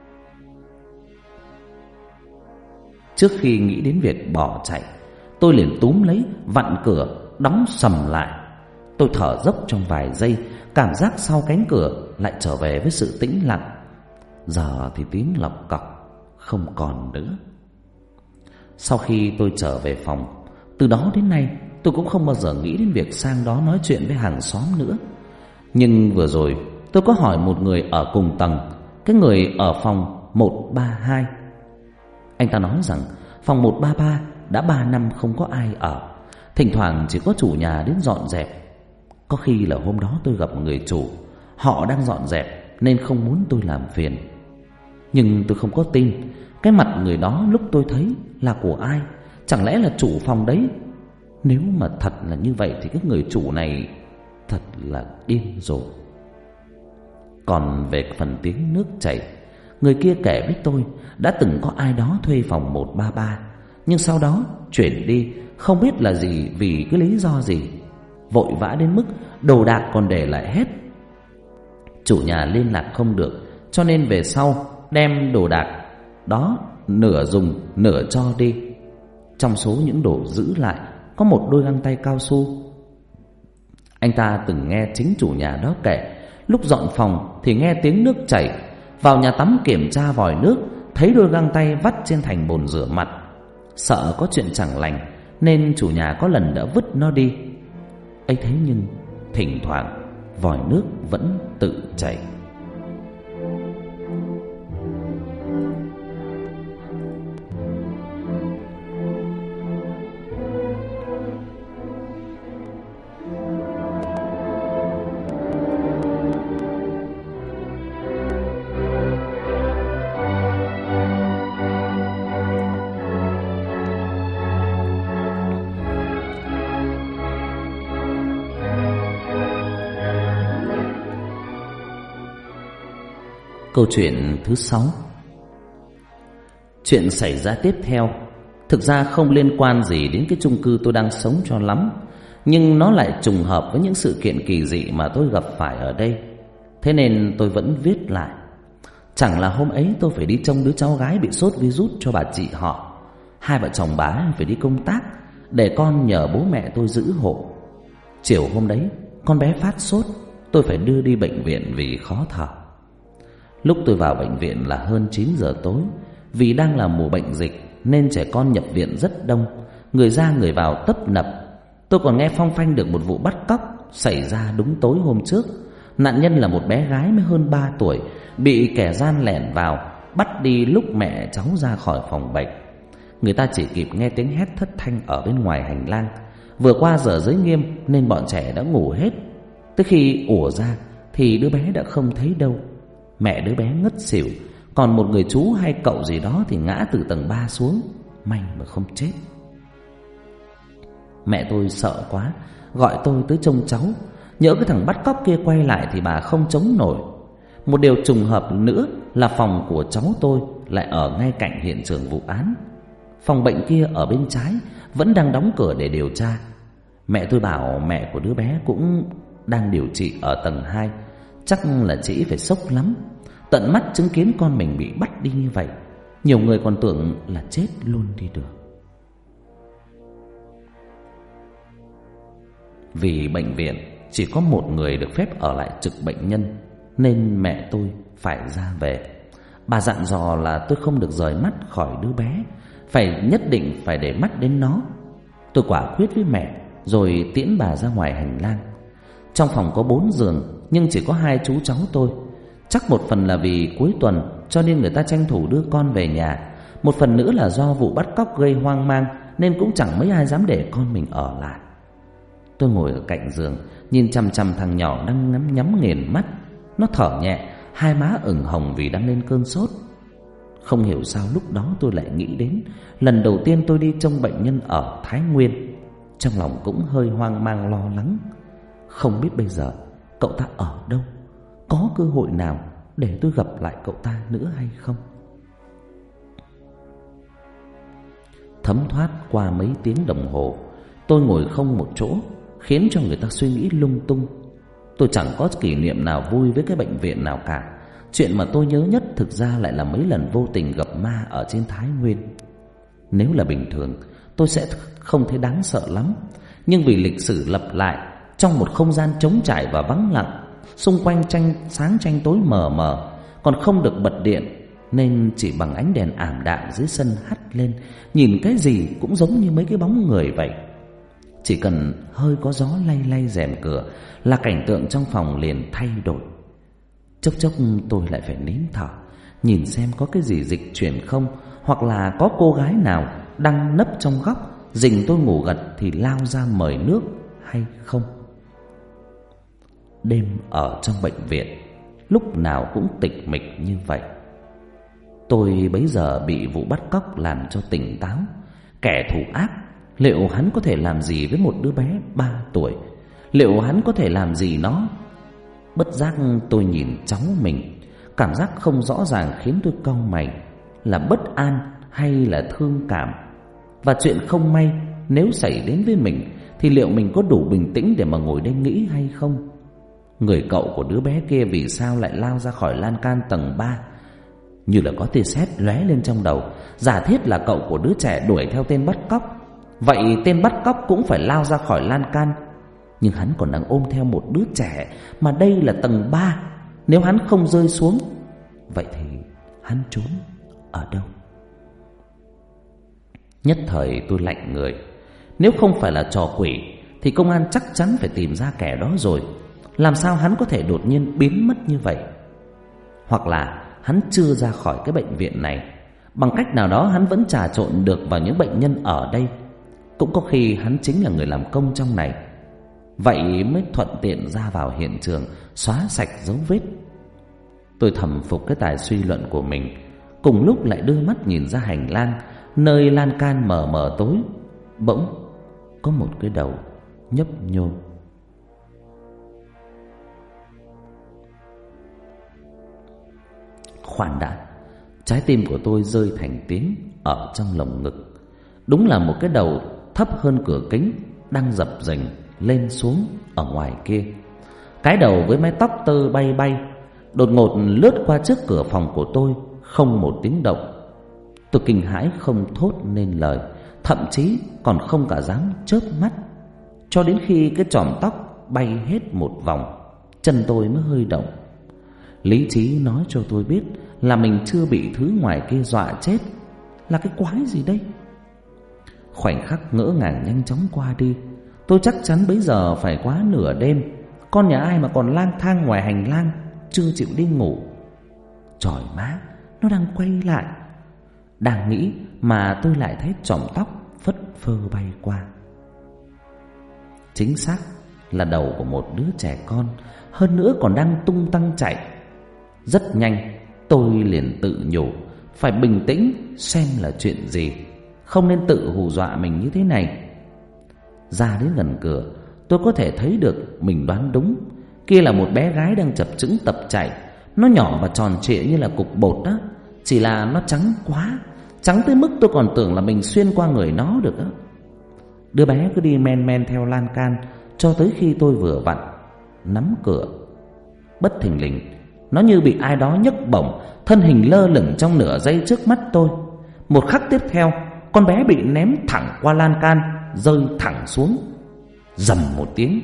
Trước khi nghĩ đến việc bỏ chạy, tôi liền túm lấy vặn cửa, đóng sầm lại. Tôi thở dốc trong vài giây, cảm giác sau cánh cửa lại trở về với sự tĩnh lặng. Giờ thì tiếng lọc cọc không còn nữa. Sau khi tôi trở về phòng, từ đó đến nay tôi cũng không bao giờ nghĩ đến việc sang đó nói chuyện với hàng xóm nữa. Nhưng vừa rồi tôi có hỏi một người ở cùng tầng, cái người ở phòng một ba hai. Anh ta nói rằng phòng một ba ba đã ba năm không có ai ở, thỉnh thoảng chỉ có chủ nhà đến dọn dẹp. Có khi là hôm đó tôi gặp người chủ, Họ đang dọn dẹp nên không muốn tôi làm phiền. Nhưng tôi không có tin. Cái mặt người đó lúc tôi thấy là của ai? Chẳng lẽ là chủ phòng đấy? Nếu mà thật là như vậy thì cái người chủ này thật là điên rồi. Còn về phần tiếng nước chảy, người kia kể với tôi đã từng có ai đó thuê phòng một ba ba, nhưng sau đó chuyển đi, không biết là gì, vì cái lý do gì. Vội vã đến mức đồ đạc còn để lại hết. Chủ nhà liên lạc không được, cho nên về sau đem đồ đạc đó nửa dùng nửa cho đi. Trong số những đồ giữ lại có một đôi găng tay cao su. Anh ta từng nghe chính chủ nhà đó kể, lúc dọn phòng thì nghe tiếng nước chảy, vào nhà tắm kiểm tra vòi nước, thấy đôi găng tay vắt trên thành bồn rửa mặt. Sợ có chuyện chẳng lành nên chủ nhà có lần đã vứt nó đi. ấy thế nhưng thỉnh thoảng vòi nước vẫn tự chảy. Câu chuyện thứ sáu. Chuyện xảy ra tiếp theo thực ra không liên quan gì đến cái chung cư tôi đang sống cho lắm, nhưng nó lại trùng hợp với những sự kiện kỳ dị mà tôi gặp phải ở đây. Thế nên tôi vẫn viết lại. Chẳng là hôm ấy tôi phải đi trông đứa cháu gái bị sốt virus cho bà chị họ. Hai vợ chồng bà phải đi công tác, để con nhờ bố mẹ tôi giữ hộ. Chiều hôm đấy con bé phát sốt, tôi phải đưa đi bệnh viện vì khó thở. Lúc tôi vào bệnh viện là hơn chín giờ tối. Vì đang là mùa bệnh dịch nên trẻ con nhập viện rất đông, người ra người vào tấp nập. Tôi còn nghe phong phanh được một vụ bắt cóc xảy ra đúng tối hôm trước. Nạn nhân là một bé gái mới hơn ba tuổi, bị kẻ gian lẻn vào bắt đi lúc mẹ cháu ra khỏi phòng bệnh. Người ta chỉ kịp nghe tiếng hét thất thanh ở bên ngoài hành lang. Vừa qua giờ giới nghiêm nên bọn trẻ đã ngủ hết. Tới khi ùa ra thì đứa bé đã không thấy đâu. Mẹ đứa bé ngất xỉu, còn một người chú hay cậu gì đó thì ngã từ tầng ba xuống, may mà không chết. Mẹ tôi sợ quá, gọi tôi tới trông cháu. Nhỡ cái thằng bắt cóc kia quay lại thì bà không chống nổi. Một điều trùng hợp nữa là phòng của cháu tôi lại ở ngay cạnh hiện trường vụ án. Phòng bệnh kia ở bên trái vẫn đang đóng cửa để điều tra. Mẹ tôi bảo mẹ của đứa bé cũng đang điều trị ở tầng hai. Chắc là chị phải sốc lắm, tận mắt chứng kiến con mình bị bắt đi như vậy. Nhiều người còn tưởng là chết luôn đi được. Vì bệnh viện chỉ có một người được phép ở lại trực bệnh nhân, nên mẹ tôi phải ra về. Bà dặn dò là tôi không được rời mắt khỏi đứa bé, phải nhất định phải để mắt đến nó. Tôi quả quyết với mẹ rồi tiễn bà ra ngoài hành lang. Trong phòng có bốn giường nhưng chỉ có hai chú cháu tôi. Chắc một phần là vì cuối tuần cho nên người ta tranh thủ đưa con về nhà, một phần nữa là do vụ bắt cóc gây hoang mang nên cũng chẳng mấy ai dám để con mình ở lại. Tôi ngồi ở cạnh giường, nhìn chằm chằm thằng nhỏ đang nhắm nhắm nghiền mắt. Nó thở nhẹ, hai má ửng hồng vì đang lên cơn sốt. Không hiểu sao lúc đó tôi lại nghĩ đến lần đầu tiên tôi đi trông bệnh nhân ở Thái Nguyên. Trong lòng cũng hơi hoang mang lo lắng. Không biết bây giờ cậu ta ở đâu, có cơ hội nào để tôi gặp lại cậu ta nữa hay không. Thấm thoát qua mấy tiếng đồng hồ, tôi ngồi không một chỗ, khiến cho người ta suy nghĩ lung tung. Tôi chẳng có kỷ niệm nào vui với cái bệnh viện nào cả. Chuyện mà tôi nhớ nhất thực ra lại là mấy lần vô tình gặp ma ở trên Thái Nguyên. Nếu là bình thường tôi sẽ không thấy đáng sợ lắm, nhưng vì lịch sử lặp lại trong một không gian trống trải và vắng lặng, xung quanh tranh sáng tranh tối mờ mờ, còn không được bật điện, nên chỉ bằng ánh đèn ảm đạm dưới sân hắt lên, nhìn cái gì cũng giống như mấy cái bóng người vậy. Chỉ cần hơi có gió lay lay rèm cửa là cảnh tượng trong phòng liền thay đổi. Chốc chốc tôi lại phải nín thở, nhìn xem có cái gì dịch chuyển không, hoặc là có cô gái nào đang nấp trong góc rình tôi ngủ gật thì lao ra mời nước hay không. đêm ở trong bệnh viện lúc nào cũng tịch mịch như vậy. Tôi bấy giờ bị vụ bắt cóc làm cho tỉnh táo. Kẻ thù ác, liệu hắn có thể làm gì với một đứa bé ba tuổi? Liệu hắn có thể làm gì nó? Bất giác tôi nhìn cháu mình, cảm giác không rõ ràng khiến tôi cau mày. Là bất an hay là thương cảm? Và chuyện không may nếu xảy đến với mình thì liệu mình có đủ bình tĩnh để mà ngồi đây nghĩ hay không? Người cậu của đứa bé kia vì sao lại lao ra khỏi lan can tầng ba? Như là có tia sét lóe lên trong đầu. Giả thiết là cậu của đứa trẻ đuổi theo tên bắt cóc, vậy tên bắt cóc cũng phải lao ra khỏi lan can. Nhưng hắn còn đang ôm theo một đứa trẻ, mà đây là tầng ba. Nếu hắn không rơi xuống, vậy thì hắn trốn ở đâu? Nhất thời tôi lạnh người. Nếu không phải là trò quỷ thì công an chắc chắn phải tìm ra kẻ đó rồi. Làm sao hắn có thể đột nhiên biến mất như vậy? Hoặc là hắn chưa ra khỏi cái bệnh viện này, bằng cách nào đó hắn vẫn trà trộn được vào những bệnh nhân ở đây. Cũng có khi hắn chính là người làm công trong này, vậy mới thuận tiện ra vào hiện trường, xóa sạch dấu vết. Tôi thầm phục cái tài suy luận của mình, cùng lúc lại đưa mắt nhìn ra hành lang, nơi lan can mờ mờ tối. Bỗng có một cái đầu nhấp nhô. Khoan đã, trái tim của tôi rơi thành tiếng ở trong lồng ngực. Đúng là một cái đầu thấp hơn cửa kính đang dập dềnh lên xuống ở ngoài kia. Cái đầu với mái tóc tơ bay bay đột ngột lướt qua trước cửa phòng của tôi, không một tiếng động. Tôi kinh hãi không thốt nên lời, thậm chí còn không cả dám chớp mắt, cho đến khi cái chòm tóc bay hết một vòng, chân tôi mới hơi động. Lý trí nói cho tôi biết là mình chưa bị thứ ngoài kia dọa chết. Là cái quái gì đây? Khoảnh khắc ngỡ ngàng nhanh chóng qua đi. Tôi chắc chắn bấy giờ phải quá nửa đêm. Con nhà ai mà còn lang thang ngoài hành lang, chưa chịu đi ngủ. Trời má, nó đang quay lại. Đang nghĩ mà tôi lại thấy chòm tóc phất phơ bay qua. Chính xác là đầu của một đứa trẻ con, hơn nữa còn đang tung tăng chạy. Rất nhanh tôi liền tự nhủ phải bình tĩnh xem là chuyện gì, không nên tự hù dọa mình như thế này. Ra đến gần cửa, tôi có thể thấy được mình đoán đúng. Kia là một bé gái đang chập chững tập chạy. Nó nhỏ và tròn trịa như là cục bột đó, chỉ là nó trắng quá, trắng tới mức tôi còn tưởng là mình xuyên qua người nó được đó. Đứa bé cứ đi men men theo lan can cho tới khi tôi vừa vặn nắm cửa. Bất thình lình, nó như bị ai đó nhấc bổng, thân hình lơ lửng trong nửa giây trước mắt tôi. Một khắc tiếp theo, con bé bị ném thẳng qua lan can, rơi thẳng xuống. Rầm một tiếng.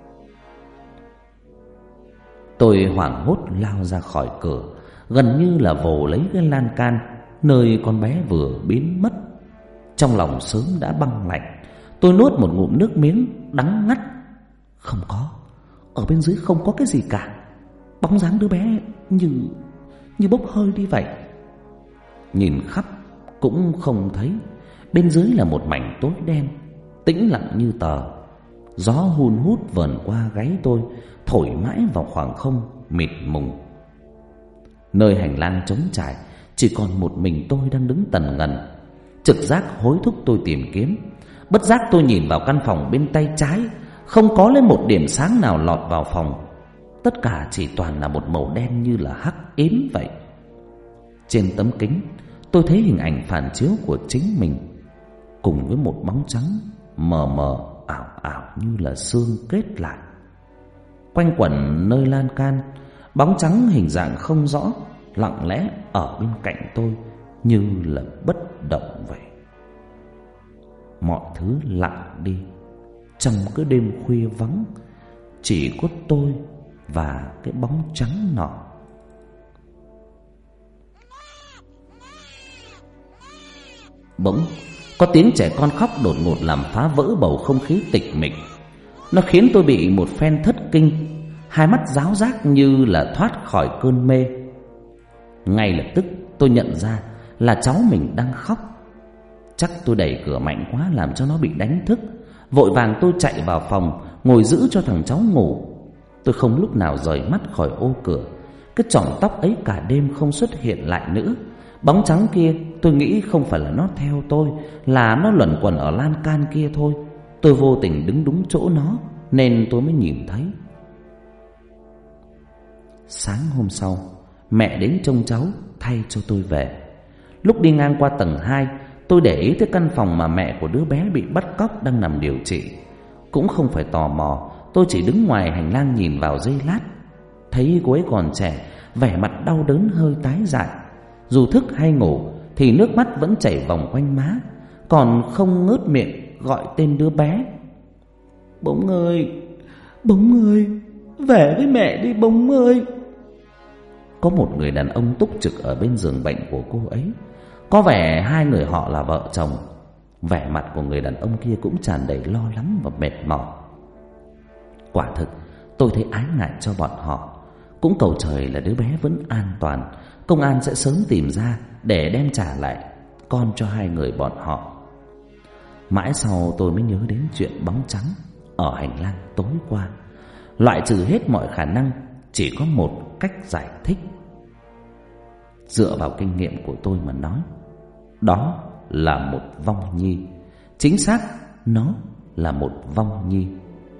Tôi hoảng hốt lao ra khỏi cửa, gần như là vồ lấy cái lan can nơi con bé vừa biến mất. Trong lòng sớm đã băng lạnh. Tôi nuốt một ngụm nước miếng đắng ngắt. Không có, ở bên dưới không có cái gì cả. Bóng dáng đứa bé như như bốc hơi đi vậy. Nhìn khắp cũng không thấy. Bên dưới là một mảnh tối đen, tĩnh lặng như tờ. Gió hun hút vờn qua gáy tôi, thổi mãi vào khoảng không mịt mùng. Nơi hành lang trống trải, chỉ còn một mình tôi đang đứng tần ngần. Trực giác hối thúc tôi tìm kiếm. Bất giác tôi nhìn vào căn phòng bên tay trái, không có lên một điểm sáng nào lọt vào phòng. Tất cả chỉ toàn là một màu đen như là hắc ếm vậy. Trên tấm kính tôi thấy hình ảnh phản chiếu của chính mình, cùng với một bóng trắng mờ mờ ảo ảo như là xương kết lại. Quanh quẩn nơi lan can, bóng trắng hình dạng không rõ lặng lẽ ở bên cạnh tôi, như là bất động vậy. Mọi thứ lặng đi. Trong cái đêm khuya vắng, chỉ có tôi và cái bóng trắng nọ. Bỗng có tiếng trẻ con khóc đột ngột làm phá vỡ bầu không khí tịch mịch. Nó khiến tôi bị một phen thất kinh, hai mắt ráo rác như là thoát khỏi cơn mê. Ngay lập tức tôi nhận ra là cháu mình đang khóc. Chắc tôi đẩy cửa mạnh quá làm cho nó bị đánh thức. Vội vàng tôi chạy vào phòng, ngồi giữ cho thằng cháu ngủ. Tôi không lúc nào rời mắt khỏi ô cửa. Cái chòm tóc ấy cả đêm không xuất hiện lại nữa. Bóng trắng kia tôi nghĩ không phải là nó theo tôi, là nó luẩn quẩn ở lan can kia thôi. Tôi vô tình đứng đúng chỗ nó nên tôi mới nhìn thấy. Sáng hôm sau, mẹ đến trông cháu thay cho tôi về. Lúc đi ngang qua tầng hai, tôi để ý tới căn phòng mà mẹ của đứa bé bị bắt cóc đang nằm điều trị. Cũng không phải tò mò, tôi chỉ đứng ngoài hành lang nhìn vào giây lát. Thấy cô ấy còn trẻ, vẻ mặt đau đớn hơi tái dại. Dù thức hay ngủ thì nước mắt vẫn chảy vòng quanh má, còn không ngớt miệng gọi tên đứa bé. Bỗng ơi, bỗng ơi, về với mẹ đi bỗng ơi. Có một người đàn ông túc trực ở bên giường bệnh của cô ấy. Có vẻ hai người họ là vợ chồng. Vẻ mặt của người đàn ông kia cũng tràn đầy lo lắng và mệt mỏi. Quả thực tôi thấy ái ngại cho bọn họ. Cũng cầu trời là đứa bé vẫn an toàn, công an sẽ sớm tìm ra để đem trả lại con cho hai người bọn họ. Mãi sau tôi mới nhớ đến chuyện bóng trắng ở hành lang tối qua. Loại trừ hết mọi khả năng, chỉ có một cách giải thích. Dựa vào kinh nghiệm của tôi mà nói, đó là một vong nhi. Chính xác, nó là một vong nhi.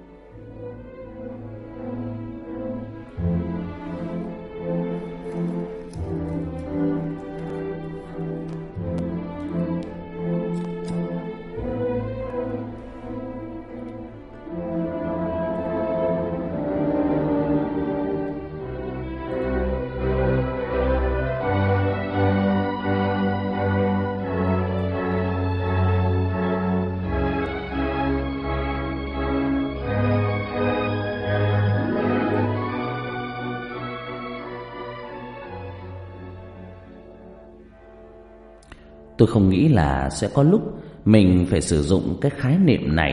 Tôi không nghĩ là sẽ có lúc mình phải sử dụng cái khái niệm này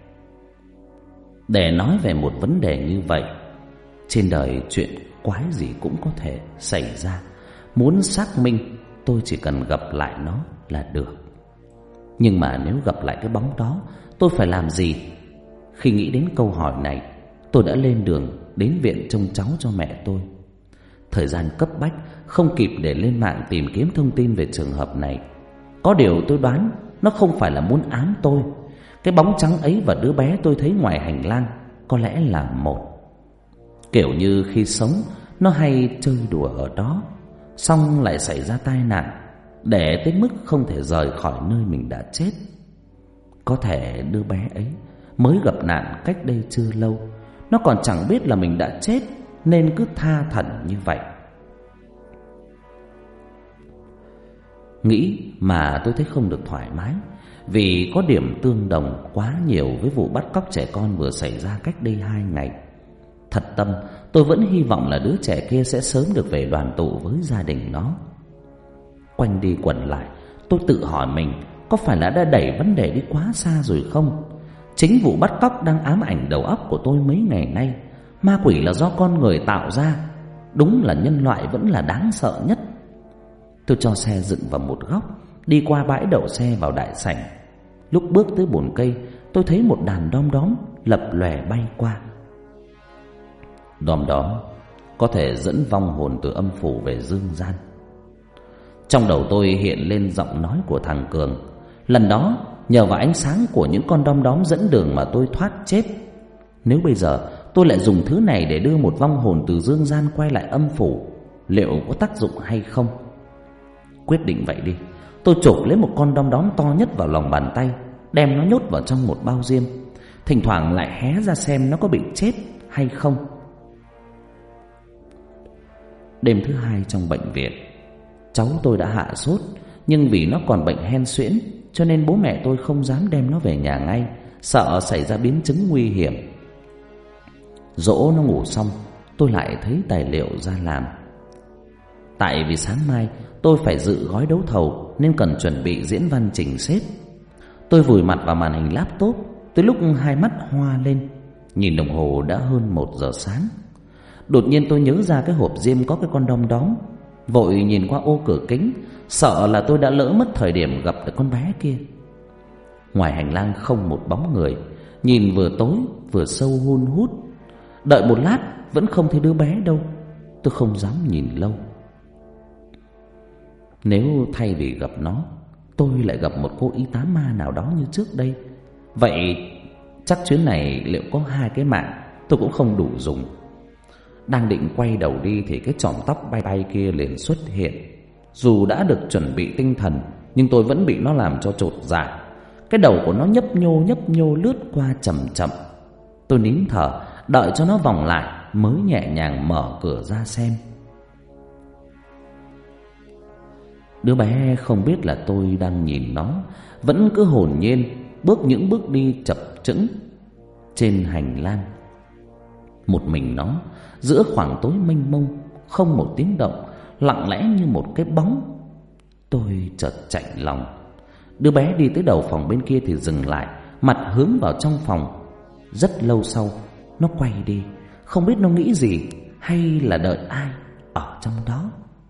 để nói về một vấn đề như vậy. Trên đời chuyện quái gì cũng có thể xảy ra. Muốn xác minh, tôi chỉ cần gặp lại nó là được. Nhưng mà nếu gặp lại cái bóng đó, tôi phải làm gì? Khi nghĩ đến câu hỏi này, tôi đã lên đường đến viện trông cháu cho mẹ tôi. Thời gian cấp bách, không kịp để lên mạng tìm kiếm thông tin về trường hợp này. Có điều tôi đoán nó không phải là muốn ám tôi. Cái bóng trắng ấy và đứa bé tôi thấy ngoài hành lang có lẽ là một. Kiểu như khi sống nó hay chơi đùa ở đó, xong lại xảy ra tai nạn, để tới mức không thể rời khỏi nơi mình đã chết. Có thể đứa bé ấy mới gặp nạn cách đây chưa lâu. Nó còn chẳng biết là mình đã chết nên cứ tha thẩn như vậy. Nghĩ mà tôi thấy không được thoải mái, vì có điểm tương đồng quá nhiều với vụ bắt cóc trẻ con vừa xảy ra cách đây hai ngày. Thật tâm, tôi vẫn hy vọng là đứa trẻ kia sẽ sớm được về đoàn tụ với gia đình nó. Quanh đi quẩn lại, tôi tự hỏi mình có phải là đã đẩy vấn đề đi quá xa rồi không? Chính vụ bắt cóc đang ám ảnh đầu óc của tôi mấy ngày nay. Ma quỷ là do con người tạo ra. Đúng là nhân loại vẫn là đáng sợ nhất. Tôi cho xe dựng vào một góc, đi qua bãi đậu xe vào đại sảnh. Lúc bước tới bồn cây, tôi thấy một đàn đom đóm lập lòe bay qua. Đom đóm có thể dẫn vong hồn từ âm phủ về dương gian. Trong đầu tôi hiện lên giọng nói của thằng Cường. Lần đó nhờ vào ánh sáng của những con đom đóm dẫn đường mà tôi thoát chết. Nếu bây giờ tôi lại dùng thứ này để đưa một vong hồn từ dương gian quay lại âm phủ, liệu có tác dụng hay không? Quyết định vậy đi. Tôi chộp lấy một con đom đóm to nhất vào lòng bàn tay, đem nó nhốt vào trong một bao diêm, thỉnh thoảng lại hé ra xem nó có bị chết hay không. Đêm thứ hai trong bệnh viện, cháu tôi đã hạ sốt, nhưng vì nó còn bệnh hen suyễn, cho nên bố mẹ tôi không dám đem nó về nhà ngay, sợ xảy ra biến chứng nguy hiểm. Dỗ nó ngủ xong, tôi lại thấy tài liệu ra làm. Tại vì sáng mai tôi phải dự gói đấu thầu nên cần chuẩn bị diễn văn trình xếp. Tôi vùi mặt vào màn hình laptop, tới lúc hai mắt hoa lên, nhìn đồng hồ đã hơn một giờ sáng. Đột nhiên tôi nhớ ra cái hộp diêm có cái con đom đóm, vội nhìn qua ô cửa kính, sợ là tôi đã lỡ mất thời điểm gặp được con bé kia. Ngoài hành lang không một bóng người, nhìn vừa tối vừa sâu hun hút. Đợi một lát vẫn không thấy đứa bé đâu. Tôi không dám nhìn lâu. Nếu thay vì gặp nó, tôi lại gặp một cô y tá ma nào đó như trước đây, vậy chắc chuyến này liệu có hai cái mạng tôi cũng không đủ dùng. Đang định quay đầu đi thì cái chòm tóc bay bay kia liền xuất hiện. Dù đã được chuẩn bị tinh thần, nhưng tôi vẫn bị nó làm cho chột dạ. Cái đầu của nó nhấp nhô nhấp nhô lướt qua chậm chậm. Tôi nín thở đợi cho nó vòng lại mới nhẹ nhàng mở cửa ra xem. Đứa bé không biết là tôi đang nhìn nó, vẫn cứ hồn nhiên bước những bước đi chập chững trên hành lang. Một mình nó giữa khoảng tối mênh mông, không một tiếng động, lặng lẽ như một cái bóng. Tôi chợt chạnh lòng. Đứa bé đi tới đầu phòng bên kia thì dừng lại, mặt hướng vào trong phòng. Rất lâu sau nó quay đi, không biết nó nghĩ gì hay là đợi ai ở trong đó.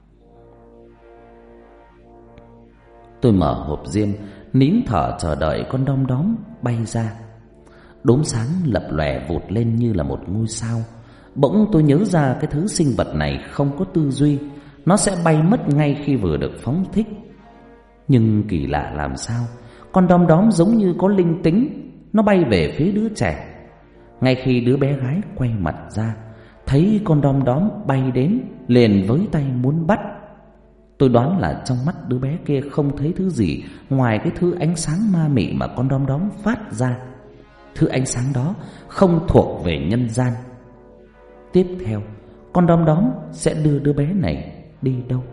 Tôi mở hộp diêm, nín thở chờ đợi con đom đóm bay ra. Đốm sáng lập lòe vụt lên như là một ngôi sao. Bỗng tôi nhớ ra cái thứ sinh vật này không có tư duy, nó sẽ bay mất ngay khi vừa được phóng thích. Nhưng kỳ lạ làm sao, con đom đóm giống như có linh tính, nó bay về phía đứa trẻ. Ngay khi đứa bé gái quay mặt ra, thấy con đom đóm bay đến, liền với tay muốn bắt. Tôi đoán là trong mắt đứa bé kia không thấy thứ gì ngoài cái thứ ánh sáng ma mị mà con đom đóm phát ra. Thứ ánh sáng đó không thuộc về nhân gian. Tiếp theo, con đom đóm sẽ đưa đứa bé này đi đâu?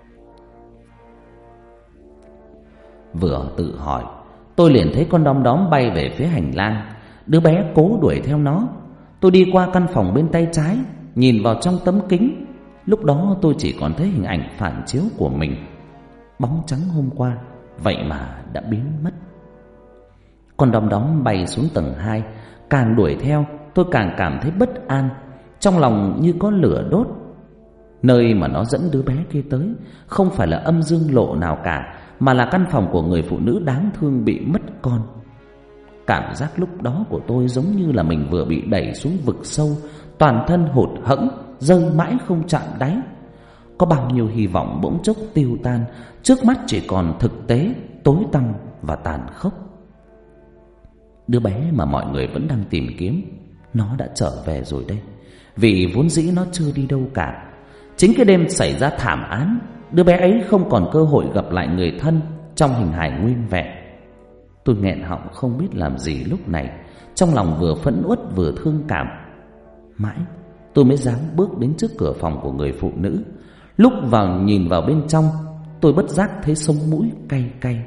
Vừa tự hỏi, tôi liền thấy con đom đóm bay về phía hành lang. Đứa bé cố đuổi theo nó. Tôi đi qua căn phòng bên tay trái, nhìn vào trong tấm kính. Lúc đó tôi chỉ còn thấy hình ảnh phản chiếu của mình. Bóng trắng hôm qua vậy mà đã biến mất. Con đom đóm bay xuống tầng hai. Càng đuổi theo tôi càng cảm thấy bất an, trong lòng như có lửa đốt. Nơi mà nó dẫn đứa bé kia tới không phải là âm dương lộ nào cả, mà là căn phòng của người phụ nữ đáng thương bị mất con. Cảm giác lúc đó của tôi giống như là mình vừa bị đẩy xuống vực sâu, toàn thân hụt hẫng, rơi mãi không chạm đáy. Có bao nhiêu hy vọng bỗng chốc tiêu tan, trước mắt chỉ còn thực tế tối tăm và tàn khốc. Đứa bé mà mọi người vẫn đang tìm kiếm, nó đã trở về rồi đây. Vì vốn dĩ nó chưa đi đâu cả. Chính cái đêm xảy ra thảm án, đứa bé ấy không còn cơ hội gặp lại người thân trong hình hài nguyên vẹn. Tôi nghẹn họng không biết làm gì lúc này, trong lòng vừa phẫn uất vừa thương cảm. Mãi tôi mới dám bước đến trước cửa phòng của người phụ nữ. Lúc vào nhìn vào bên trong, tôi bất giác thấy sống mũi cay cay.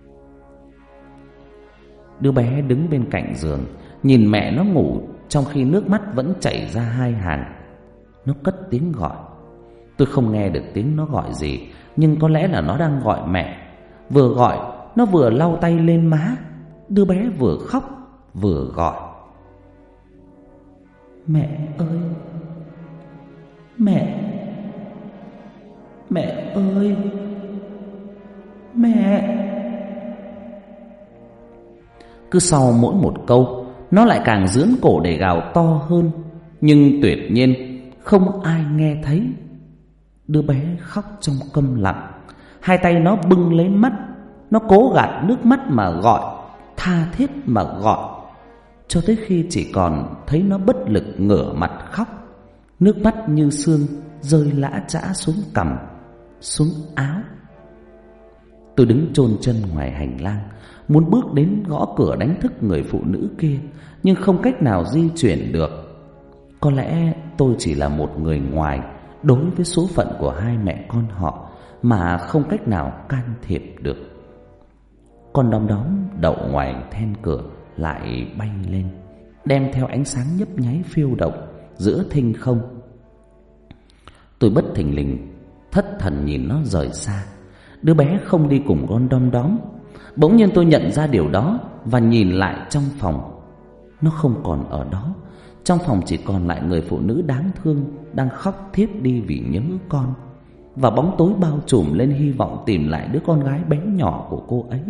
Đứa bé đứng bên cạnh giường, nhìn mẹ nó ngủ trong khi nước mắt vẫn chảy ra hai hàng. Nó cất tiếng gọi. Tôi không nghe được tiếng nó gọi gì, nhưng có lẽ là nó đang gọi mẹ. Vừa gọi, nó vừa lau tay lên má. Đứa bé vừa khóc vừa gọi: Mẹ ơi, mẹ, mẹ ơi, mẹ. Cứ sau mỗi một câu, nó lại càng giưỡn cổ để gào to hơn. Nhưng tuyệt nhiên không ai nghe thấy. Đứa bé khóc trong câm lặng, hai tay nó bưng lấy mắt. Nó cố gạt nước mắt mà gọi, tha thiết mà gọi, cho tới khi chỉ còn thấy nó bất lực ngửa mặt khóc. Nước mắt như sương rơi lã chã xuống cằm, xuống áo. Tôi đứng chôn chân ngoài hành lang, muốn bước đến gõ cửa đánh thức người phụ nữ kia, nhưng không cách nào di chuyển được. Có lẽ tôi chỉ là một người ngoài đối với số phận của hai mẹ con họ, mà không cách nào can thiệp được. Con đom đóm đậu ngoài then cửa lại bay lên, đem theo ánh sáng nhấp nháy phiêu động giữa thinh không. Tôi bất thình lình thất thần nhìn nó rời xa. Đứa bé không đi cùng con đom đóm. Bỗng nhiên tôi nhận ra điều đó và nhìn lại trong phòng. Nó không còn ở đó. Trong phòng chỉ còn lại người phụ nữ đáng thương đang khóc thiếp đi vì nhớ con, và bóng tối bao trùm lên hy vọng tìm lại đứa con gái bé nhỏ của cô ấy.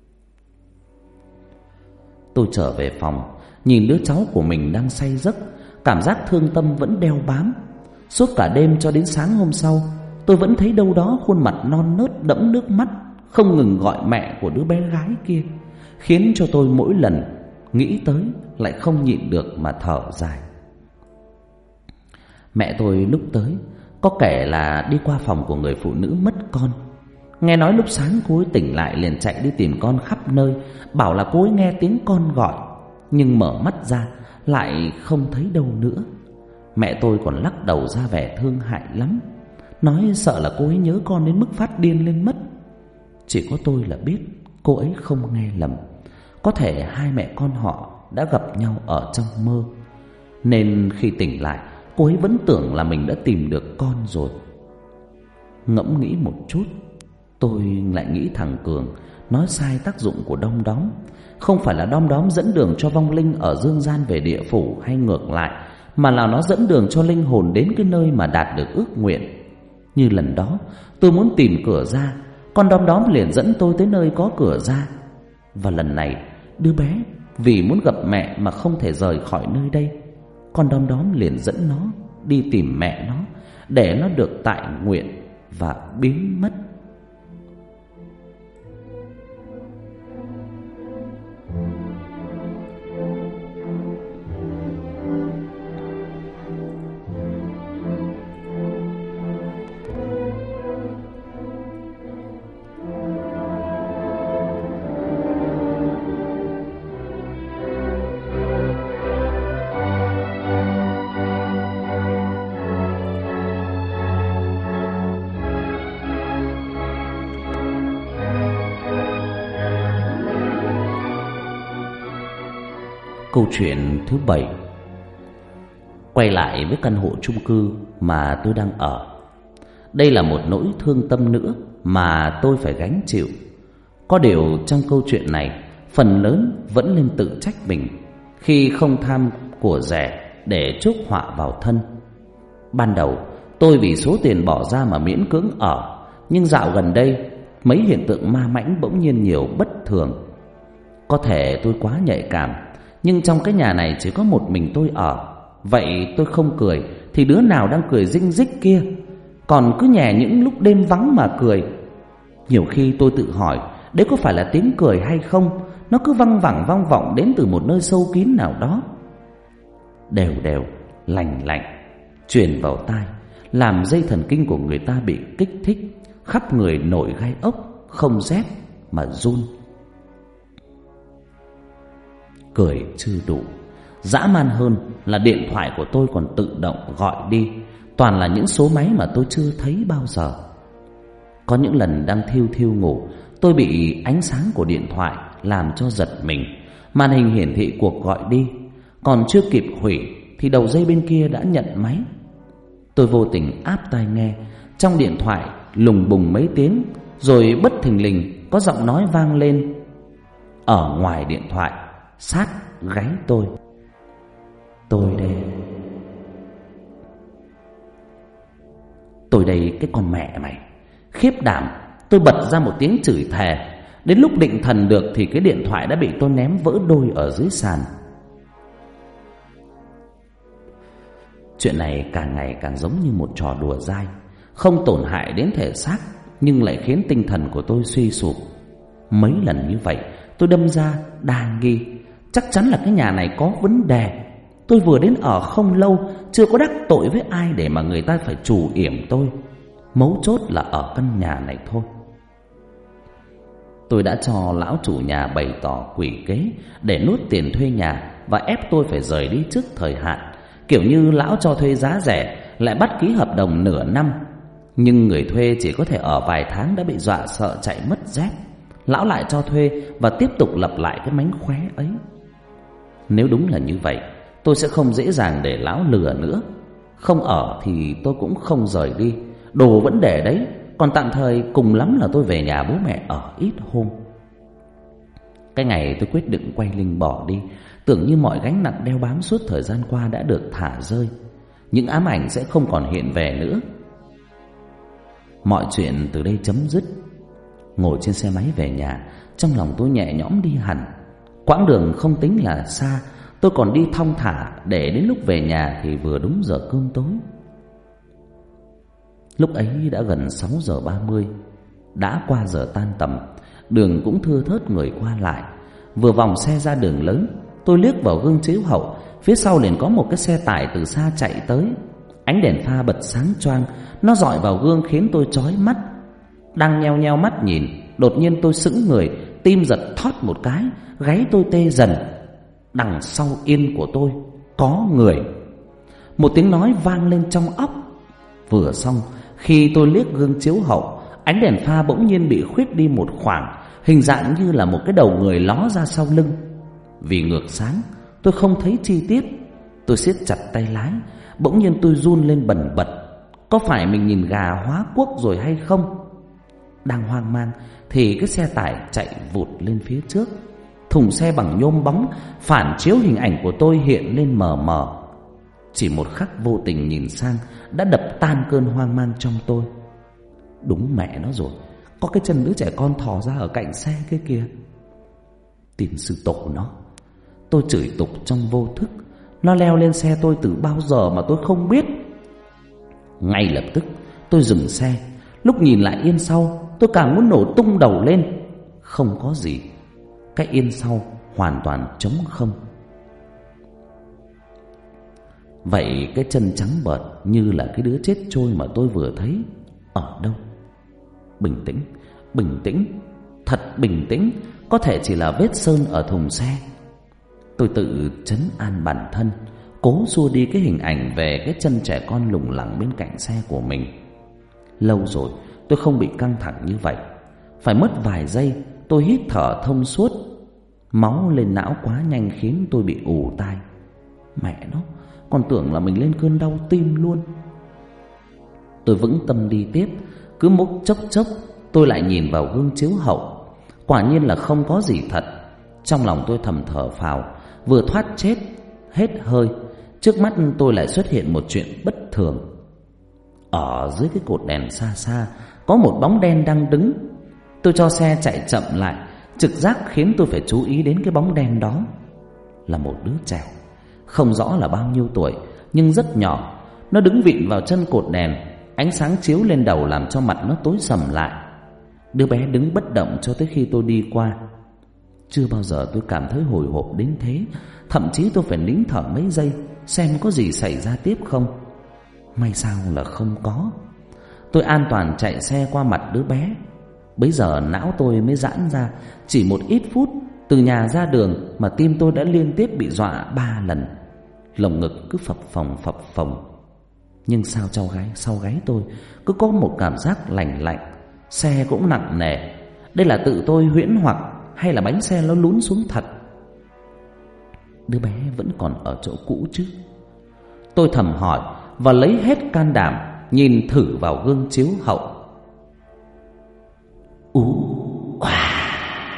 Tôi trở về phòng, nhìn đứa cháu của mình đang say giấc. cảm giác thương tâm vẫn đeo bám. Suốt cả đêm cho đến sáng hôm sau, tôi vẫn thấy đâu đó khuôn mặt non nớt đẫm nước mắt không ngừng gọi mẹ của đứa bé gái kia, khiến cho tôi mỗi lần nghĩ tới lại không nhịn được mà thở dài. Mẹ tôi lúc tới có kể là đi qua phòng của người phụ nữ mất con. Nghe nói lúc sáng cô ấy tỉnh lại liền chạy đi tìm con khắp nơi, bảo là cô ấy nghe tiếng con gọi, nhưng mở mắt ra lại không thấy đâu nữa. Mẹ tôi còn lắc đầu ra vẻ thương hại lắm, nói sợ là cô ấy nhớ con đến mức phát điên lên mất. Chỉ có tôi là biết cô ấy không nghe lầm. Có thể hai mẹ con họ đã gặp nhau ở trong mơ, nên khi tỉnh lại cô ấy vẫn tưởng là mình đã tìm được con rồi. Ngẫm nghĩ một chút, tôi lại nghĩ thằng Cường nói sai tác dụng của đom đóm. Không phải là đom đóm dẫn đường cho vong linh ở dương gian về địa phủ hay ngược lại, mà là nó dẫn đường cho linh hồn đến cái nơi mà đạt được ước nguyện. Như lần đó tôi muốn tìm cửa ra, con đom đóm liền dẫn tôi tới nơi có cửa ra. Và lần này đứa bé vì muốn gặp mẹ mà không thể rời khỏi nơi đây, con đom đóm liền dẫn nó đi tìm mẹ nó để nó được tại nguyện và biến mất. Câu chuyện thứ bảy. Quay lại với căn hộ chung cư mà tôi đang ở. Đây là một nỗi thương tâm nữa mà tôi phải gánh chịu. Có điều trong câu chuyện này, phần lớn vẫn nên tự trách mình khi không tham của rẻ để chuốc họa vào thân. Ban đầu tôi vì số tiền bỏ ra mà miễn cưỡng ở, nhưng dạo gần đây mấy hiện tượng ma mãnh bỗng nhiên nhiều bất thường. Có thể tôi quá nhạy cảm, nhưng trong cái nhà này chỉ có một mình tôi ở. Vậy tôi không cười thì đứa nào đang cười rinh rích kia còn cứ nhè những lúc đêm vắng mà cười. Nhiều khi tôi tự hỏi đấy có phải là tiếng cười hay không, nó cứ văng vẳng vang vọng đến từ một nơi sâu kín nào đó, đều đều lành lạnh truyền vào tai, làm dây thần kinh của người ta bị kích thích, khắp người nổi gai ốc, không rét mà run. Cười chưa đủ, dã man hơn là điện thoại của tôi còn tự động gọi đi, toàn là những số máy mà tôi chưa thấy bao giờ. Có những lần đang thiêu thiêu ngủ, tôi bị ánh sáng của điện thoại làm cho giật mình. Màn hình hiển thị cuộc gọi đi, còn chưa kịp hủy thì đầu dây bên kia đã nhận máy. Tôi vô tình áp tai nghe, trong điện thoại lùng bùng mấy tiếng, rồi bất thình lình có giọng nói vang lên ở ngoài điện thoại, sát gáy tôi. Tôi đây. Tôi đây cái con mẹ mày. Khiếp đảm, tôi bật ra một tiếng chửi thề. Đến lúc định thần được thì cái điện thoại đã bị tôi ném vỡ đôi ở dưới sàn. Chuyện này càng ngày càng giống như một trò đùa dai, không tổn hại đến thể xác nhưng lại khiến tinh thần của tôi suy sụp. Mấy lần như vậy tôi đâm ra đa nghi, chắc chắn là cái nhà này có vấn đề. Tôi vừa đến ở không lâu, chưa có đắc tội với ai để mà người ta phải trù yểm tôi. Mấu chốt là ở căn nhà này thôi. Tôi đã cho lão chủ nhà bày tỏ quỷ kế để nuốt tiền thuê nhà và ép tôi phải rời đi trước thời hạn. Kiểu như lão cho thuê giá rẻ lại bắt ký hợp đồng nửa năm, nhưng người thuê chỉ có thể ở vài tháng đã bị dọa sợ chạy mất dép. Lão lại cho thuê và tiếp tục lặp lại cái mánh khóe ấy. Nếu đúng là như vậy, tôi sẽ không dễ dàng để lão lừa nữa. Không ở thì tôi cũng không rời đi, đồ vẫn để đấy. Còn tạm thời cùng lắm là tôi về nhà bố mẹ ở ít hôm. Cái ngày tôi quyết định quay lưng bỏ đi, tưởng như mọi gánh nặng đeo bám suốt thời gian qua đã được thả rơi. Những ám ảnh sẽ không còn hiện về nữa. Mọi chuyện từ đây chấm dứt. Ngồi trên xe máy về nhà, trong lòng tôi nhẹ nhõm đi hẳn. Quãng đường không tính là xa, Tôi còn đi thong thả để đến lúc về nhà thì vừa đúng giờ cơm tối. Lúc ấy đã gần sáu giờ ba mươi, đã qua giờ tan tầm. Đường cũng thưa thớt người qua lại. Vừa vòng xe ra đường lớn, tôi liếc vào gương chiếu hậu. Phía sau liền có một cái xe tải từ xa chạy tới. Ánh đèn pha bật sáng choang, nó dọi vào gương khiến tôi chói mắt. Đang nheo nheo mắt nhìn, đột nhiên tôi sững người, tim giật thót một cái, gáy tôi tê dần. Đằng sau yên của tôi có người. Một tiếng nói vang lên trong óc. Vừa xong, khi tôi liếc gương chiếu hậu, ánh đèn pha bỗng nhiên bị khuyết đi một khoảng, hình dạng như là một cái đầu người ló ra sau lưng. Vì ngược sáng, tôi không thấy chi tiết. Tôi siết chặt tay lái. Bỗng nhiên tôi run lên bần bật. Có phải mình nhìn gà hóa quốc rồi hay không? Đang hoang mang thì cái xe tải chạy vụt lên phía trước. Thùng xe bằng nhôm bóng phản chiếu hình ảnh của tôi hiện lên mờ mờ. Chỉ một khắc vô tình nhìn sang đã đập tan cơn hoang mang trong tôi. Đúng mẹ nó rồi, có cái chân đứa trẻ con thò ra ở cạnh xe kia kìa. Tìm sư tổ nó. Tôi chửi tục trong vô thức. Nó leo lên xe tôi từ bao giờ mà tôi không biết. Ngay lập tức tôi dừng xe. Lúc nhìn lại yên sau, tôi càng muốn nổ tung đầu lên. Không có gì. Cái yên sau hoàn toàn trống không. Vậy cái chân trắng bợt như là cái đứa chết trôi mà tôi vừa thấy ở đâu? Bình tĩnh, bình tĩnh, thật bình tĩnh. Có thể chỉ là vết sơn ở thùng xe. Tôi tự trấn an bản thân, cố xua đi cái hình ảnh về cái chân trẻ con lủng lẳng bên cạnh xe của mình. Lâu rồi tôi không bị căng thẳng như vậy. Phải mất vài giây tôi hít thở thông suốt. Máu lên não quá nhanh khiến tôi bị ù tai. Mẹ nó, còn tưởng là mình lên cơn đau tim luôn. Tôi vững tâm đi tiếp. Cứ mốc chốc chốc tôi lại nhìn vào gương chiếu hậu. Quả nhiên là không có gì thật. Trong lòng tôi thầm thở phào. Vừa thoát chết hết hơi, trước mắt tôi lại xuất hiện một chuyện bất thường. Ở dưới cái cột đèn xa xa có một bóng đen đang đứng. Tôi cho xe chạy chậm lại. Trực giác khiến tôi phải chú ý đến cái bóng đen đó. Là một đứa trẻ, không rõ là bao nhiêu tuổi, nhưng rất nhỏ. Nó đứng vịn vào chân cột đèn. Ánh sáng chiếu lên đầu làm cho mặt nó tối sầm lại. Đứa bé đứng bất động cho tới khi tôi đi qua. Chưa bao giờ tôi cảm thấy hồi hộp đến thế. Thậm chí tôi phải nín thở mấy giây xem có gì xảy ra tiếp không. May sao là không có. Tôi an toàn chạy xe qua mặt đứa bé. Bấy giờ não tôi mới giãn ra. Chỉ một ít phút từ nhà ra đường mà tim tôi đã liên tiếp bị dọa ba lần. Lồng ngực cứ phập phồng phập phồng. Nhưng sao trong gáy, sau gáy tôi cứ có một cảm giác lạnh lạnh. Xe cũng nặng nề. Đây là tự tôi huyễn hoặc hay là bánh xe nó lún xuống thật? Đứa bé vẫn còn ở chỗ cũ chứ? Tôi thầm hỏi và lấy hết can đảm nhìn thử vào gương chiếu hậu. Ú wow.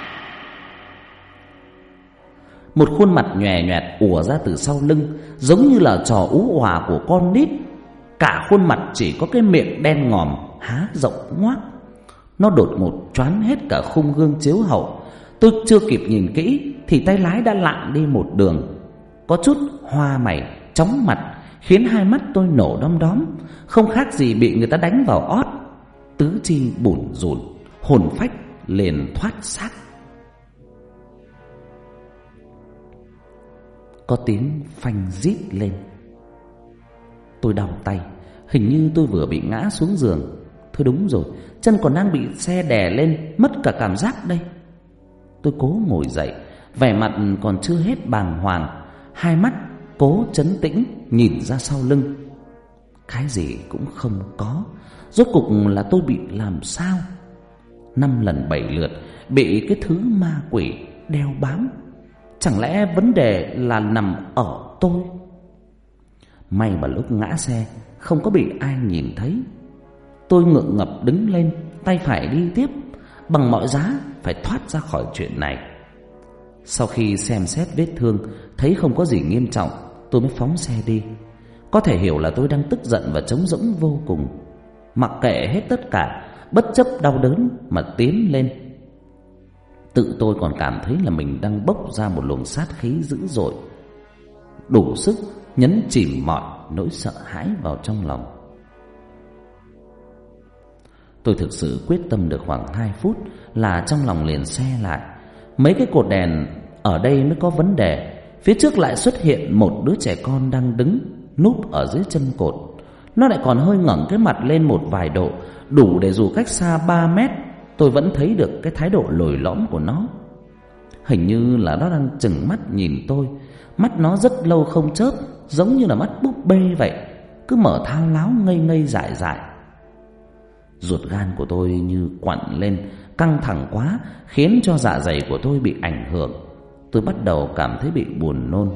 Một khuôn mặt nhòe nhoẹt ùa ra từ sau lưng, giống như là trò ú òa của con nít. Cả khuôn mặt chỉ có cái miệng đen ngòm há rộng ngoác. Nó đột ngột choán hết cả khung gương chiếu hậu. Tôi chưa kịp nhìn kỹ thì tay lái đã lạng đi một đường. Có chút hoa mày, chóng mặt, khiến hai mắt tôi nổ đom đóm. Không khác gì bị người ta đánh vào ót. Tứ chi bủn rủn, hồn phách liền thoát xác. Có tiếng phanh rít lên. Tôi đau tay. Hình như tôi vừa bị ngã xuống giường. Thôi đúng rồi, chân còn đang bị xe đè lên, mất cả cảm giác đây. Tôi cố ngồi dậy, vẻ mặt còn chưa hết bàng hoàng. Hai mắt cố trấn tĩnh nhìn ra sau lưng. Cái gì cũng không có. Rốt cục là tôi bị làm sao? Năm lần bảy lượt bị cái thứ ma quỷ đeo bám. Chẳng lẽ vấn đề là nằm ở tôi? May mà lúc ngã xe không có bị ai nhìn thấy. Tôi ngượng ngập đứng lên, tay phải đi tiếp. Bằng mọi giá phải thoát ra khỏi chuyện này. Sau khi xem xét vết thương, thấy không có gì nghiêm trọng, tôi mới phóng xe đi. Có thể hiểu là tôi đang tức giận và trống rỗng vô cùng. Mặc kệ hết tất cả, bất chấp đau đớn mà tiến lên. Tự tôi còn cảm thấy là mình đang bốc ra một luồng sát khí dữ dội. đủ sức nhấn chìm mọi nỗi sợ hãi vào trong lòng. Tôi thực sự quyết tâm được khoảng hai phút là trong lòng liền se lại. Mấy cái cột đèn ở đây mới có vấn đề. Phía trước lại xuất hiện một đứa trẻ con đang đứng núp ở dưới chân cột. Nó lại còn hơi ngẩng cái mặt lên một vài độ, đủ để dù cách xa ba mét tôi vẫn thấy được cái thái độ lồi lõm của nó. Hình như là nó đang trừng mắt nhìn tôi. Mắt nó rất lâu không chớp, giống như là mắt búp bê vậy, cứ mở thao láo ngây ngây dại dại. Ruột gan của tôi như quặn lên, căng thẳng quá, khiến cho dạ dày của tôi bị ảnh hưởng. Tôi bắt đầu cảm thấy bị buồn nôn.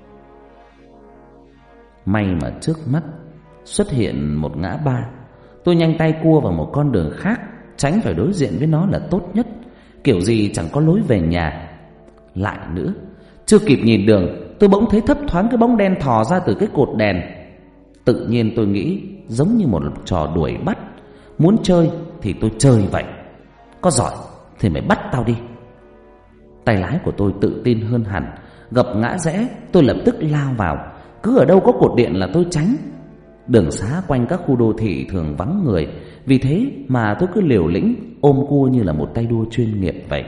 May mà trước mắt xuất hiện một ngã ba. Tôi nhanh tay cua vào một con đường khác, tránh phải đối diện với nó là tốt nhất. Kiểu gì chẳng có lối về nhà. Lại nữa, chưa kịp nhìn đường, tôi bỗng thấy thấp thoáng cái bóng đen thò ra từ cái cột đèn. Tự nhiên tôi nghĩ giống như một trò đuổi bắt. Muốn chơi thì tôi chơi vậy, có giỏi thì mày bắt tao đi. Tay lái của tôi tự tin hơn hẳn. Gập ngã rẽ, tôi lập tức lao vào. Cứ ở đâu có cột điện là tôi tránh. Đường xá quanh các khu đô thị thường vắng người, vì thế mà tôi cứ liều lĩnh ôm cua như là một tay đua chuyên nghiệp vậy.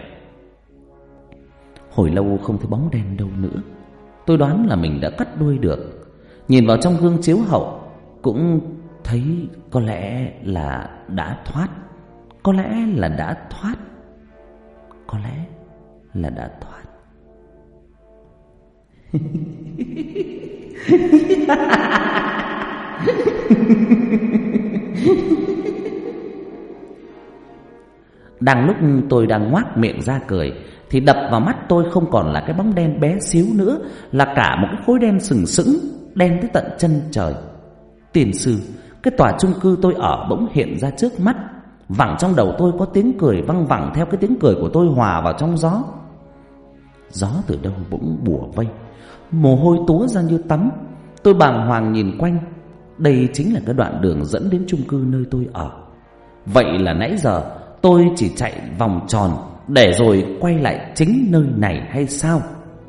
Hồi lâu không thấy bóng đen đâu nữa. Tôi đoán là mình đã cắt đuôi được. Nhìn vào trong gương chiếu hậu cũng thấy có lẽ là đã thoát. Có lẽ là đã thoát. Có lẽ là đã thoát. Đang lúc tôi đang ngoác miệng ra cười thì đập vào mắt tôi không còn là cái bóng đen bé xíu nữa, là cả một cái khối đen sừng sững, đen tới tận chân trời. Tiền sư, cái tòa chung cư tôi ở bỗng hiện ra trước mắt. Vẳng trong đầu tôi có tiếng cười văng vẳng theo cái tiếng cười của tôi hòa vào trong gió. Gió từ đâu bỗng bủa vây, mồ hôi túa ra như tắm. Tôi bàng hoàng nhìn quanh. Đây chính là cái đoạn đường dẫn đến chung cư nơi tôi ở. Vậy là nãy giờ tôi chỉ chạy vòng tròn để rồi quay lại chính nơi này hay sao?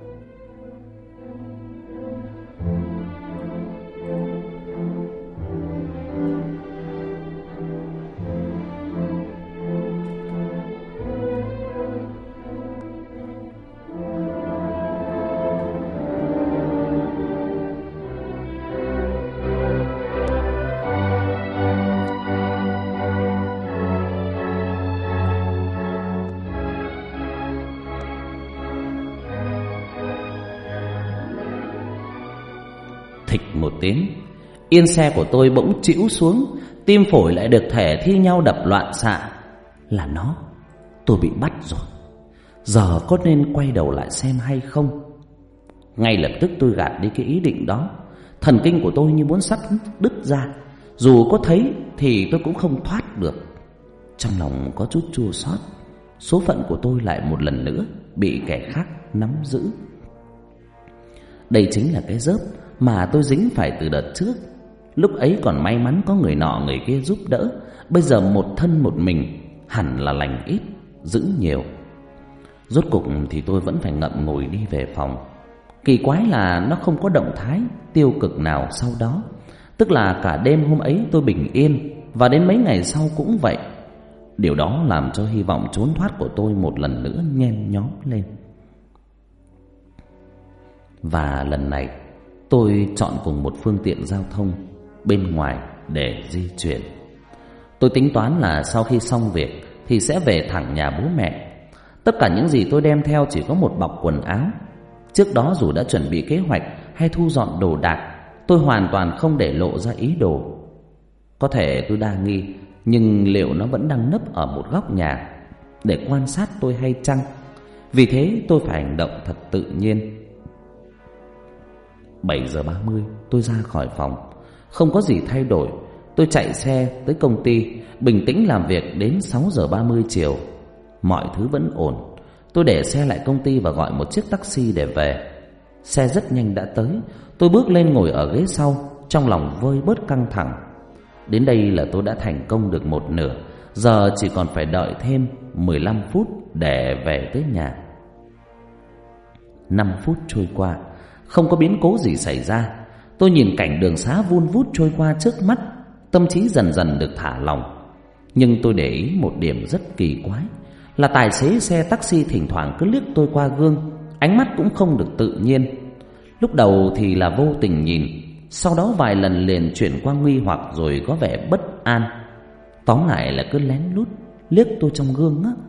Thịch một tiếng, yên xe của tôi bỗng chĩu xuống, tim phổi lại được thể thi nhau đập loạn xạ. Là nó, tôi bị bắt rồi. Giờ có nên quay đầu lại xem hay không? Ngay lập tức tôi gạt đi cái ý định đó. Thần kinh của tôi như muốn sắp đứt ra. Dù có thấy thì tôi cũng không thoát được. Trong lòng có chút chua xót. Số phận của tôi lại một lần nữa bị kẻ khác nắm giữ. Đây chính là cái rớp mà tôi dính phải từ đợt trước. Lúc ấy còn may mắn có người nọ người kia giúp đỡ. Bây giờ một thân một mình, hẳn là lành ít giữ nhiều. Rốt cục thì tôi vẫn phải ngậm ngùi đi về phòng. Kỳ quái là nó không có động thái tiêu cực nào sau đó. Tức là cả đêm hôm ấy tôi bình yên, và đến mấy ngày sau cũng vậy. Điều đó làm cho hy vọng trốn thoát của tôi một lần nữa nhen nhóm lên. Và lần này tôi chọn cùng một phương tiện giao thông bên ngoài để di chuyển. Tôi tính toán là sau khi xong việc thì sẽ về thẳng nhà bố mẹ. Tất cả những gì tôi đem theo chỉ có một bọc quần áo. Trước đó dù đã chuẩn bị kế hoạch hay thu dọn đồ đạc, tôi hoàn toàn không để lộ ra ý đồ. Có thể tôi đa nghi, nhưng liệu nó vẫn đang nấp ở một góc nhà để quan sát tôi hay chăng? Vì thế tôi phải hành động thật tự nhiên. Bảy giờ ba mươi tôi ra khỏi phòng. Không có gì thay đổi. Tôi chạy xe tới công ty, bình tĩnh làm việc đến sáu giờ ba mươi chiều. Mọi thứ vẫn ổn. Tôi để xe lại công ty và gọi một chiếc taxi để về. Xe rất nhanh đã tới. Tôi bước lên ngồi ở ghế sau, trong lòng vơi bớt căng thẳng. Đến đây là tôi đã thành công được một nửa. Giờ chỉ còn phải đợi thêm mười lăm phút để về tới nhà. Năm phút trôi qua, Không có biến cố gì xảy ra. Tôi nhìn cảnh đường xá vun vút trôi qua trước mắt, tâm trí dần dần được thả lỏng. Nhưng tôi để ý một điểm rất kỳ quái, là tài xế xe taxi thỉnh thoảng cứ liếc tôi qua gương, ánh mắt cũng không được tự nhiên. Lúc đầu thì là vô tình nhìn, sau đó vài lần liền chuyển qua nghi hoặc rồi có vẻ bất an. Tóm lại là cứ lén lút liếc tôi trong gương á.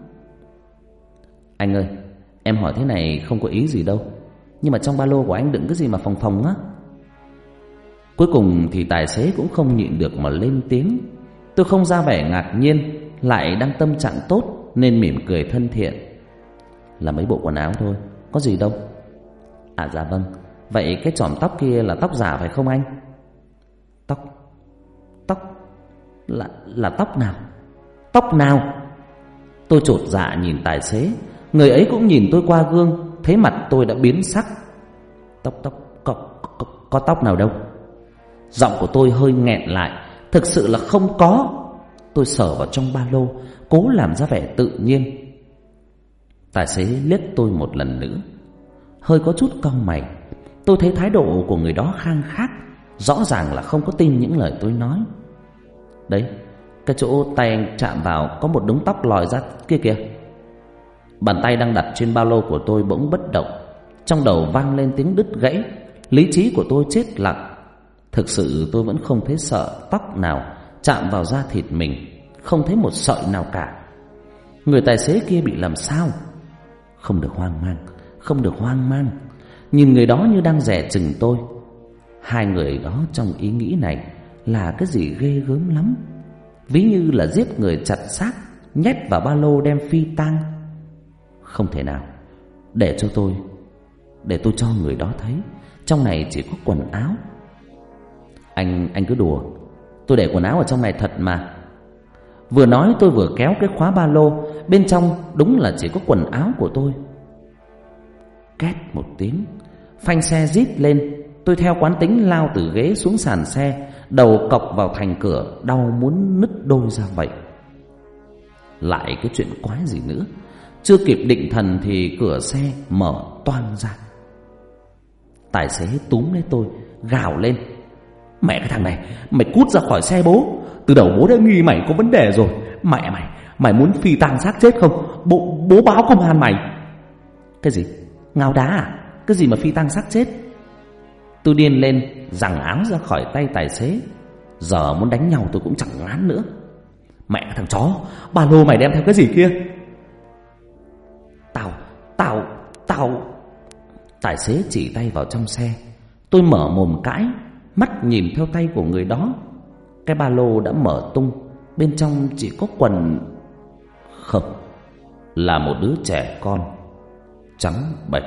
Anh ơi, em hỏi thế này không có ý gì đâu, nhưng mà trong ba lô của anh đựng cái gì mà phồng phồng á? Cuối cùng thì tài xế cũng không nhịn được mà lên tiếng. Tôi không ra vẻ ngạc nhiên, lại đang tâm trạng tốt nên mỉm cười thân thiện. Là mấy bộ quần áo thôi, có gì đâu. À dạ vâng, vậy cái chòm tóc kia là tóc giả phải không anh? Tóc? Tóc? Là, là tóc nào? Tóc nào? Tôi chột dạ nhìn tài xế. Người ấy cũng nhìn tôi qua gương, thấy mặt tôi đã biến sắc. Tóc tóc có, có, có tóc nào đâu. Giọng của tôi hơi nghẹn lại. Thực sự là không có. Tôi sờ vào trong ba lô, cố làm ra vẻ tự nhiên. Tài xế liếc tôi một lần nữa, hơi có chút cau mày. Tôi thấy thái độ của người đó khang khác, rõ ràng là không có tin những lời tôi nói. Đấy, cái chỗ tay anh chạm vào có một đống tóc lòi ra kia kìa. Bàn tay đang đặt trên ba lô của tôi bỗng bất động. Trong đầu vang lên tiếng đứt gãy. Lý trí của tôi chết lặng. Thực sự tôi vẫn không thấy sợ tóc nào chạm vào da thịt mình, không thấy một sợi nào cả. Người tài xế kia bị làm sao? Không được hoang mang, không được hoang mang. Nhìn người đó như đang dè chừng tôi. Hai người đó trong ý nghĩ này là cái gì ghê gớm lắm. Ví như là giết người chặt xác, nhét vào ba lô đem phi tang. Không thể nào. Để cho tôi Để tôi cho người đó thấy trong này chỉ có quần áo. Anh anh cứ đùa, tôi để quần áo ở trong này thật mà. Vừa nói tôi vừa kéo cái khóa ba lô. Bên trong đúng là chỉ có quần áo của tôi. Két một tiếng, phanh xe rít lên. Tôi theo quán tính lao từ ghế xuống sàn xe, đầu cọc vào thành cửa, đau muốn nứt đôi ra vậy. Lại cái chuyện quái gì nữa. Chưa kịp định thần thì cửa xe mở toang ra. Tài xế túm lấy tôi, gào lên: Mẹ cái thằng này, mày cút ra khỏi xe bố. Từ đầu bố đã nghi mày có vấn đề rồi. Mẹ mày, mày muốn phi tang xác chết không? Bố, bố báo công an mày. Cái gì? Ngáo đá à? Cái gì mà phi tang xác chết? Tôi điên lên, giằng áo ra khỏi tay tài xế. Giờ muốn đánh nhau tôi cũng chẳng ngán nữa. Mẹ cái thằng chó, ba lô mày đem theo cái gì kia? Tao, tao, tao. Tài xế chỉ tay vào trong xe. Tôi mở mồm cãi, mắt nhìn theo tay của người đó. Cái ba lô đã mở tung, bên trong chỉ có quần. Không, là một đứa trẻ con, trắng bệch.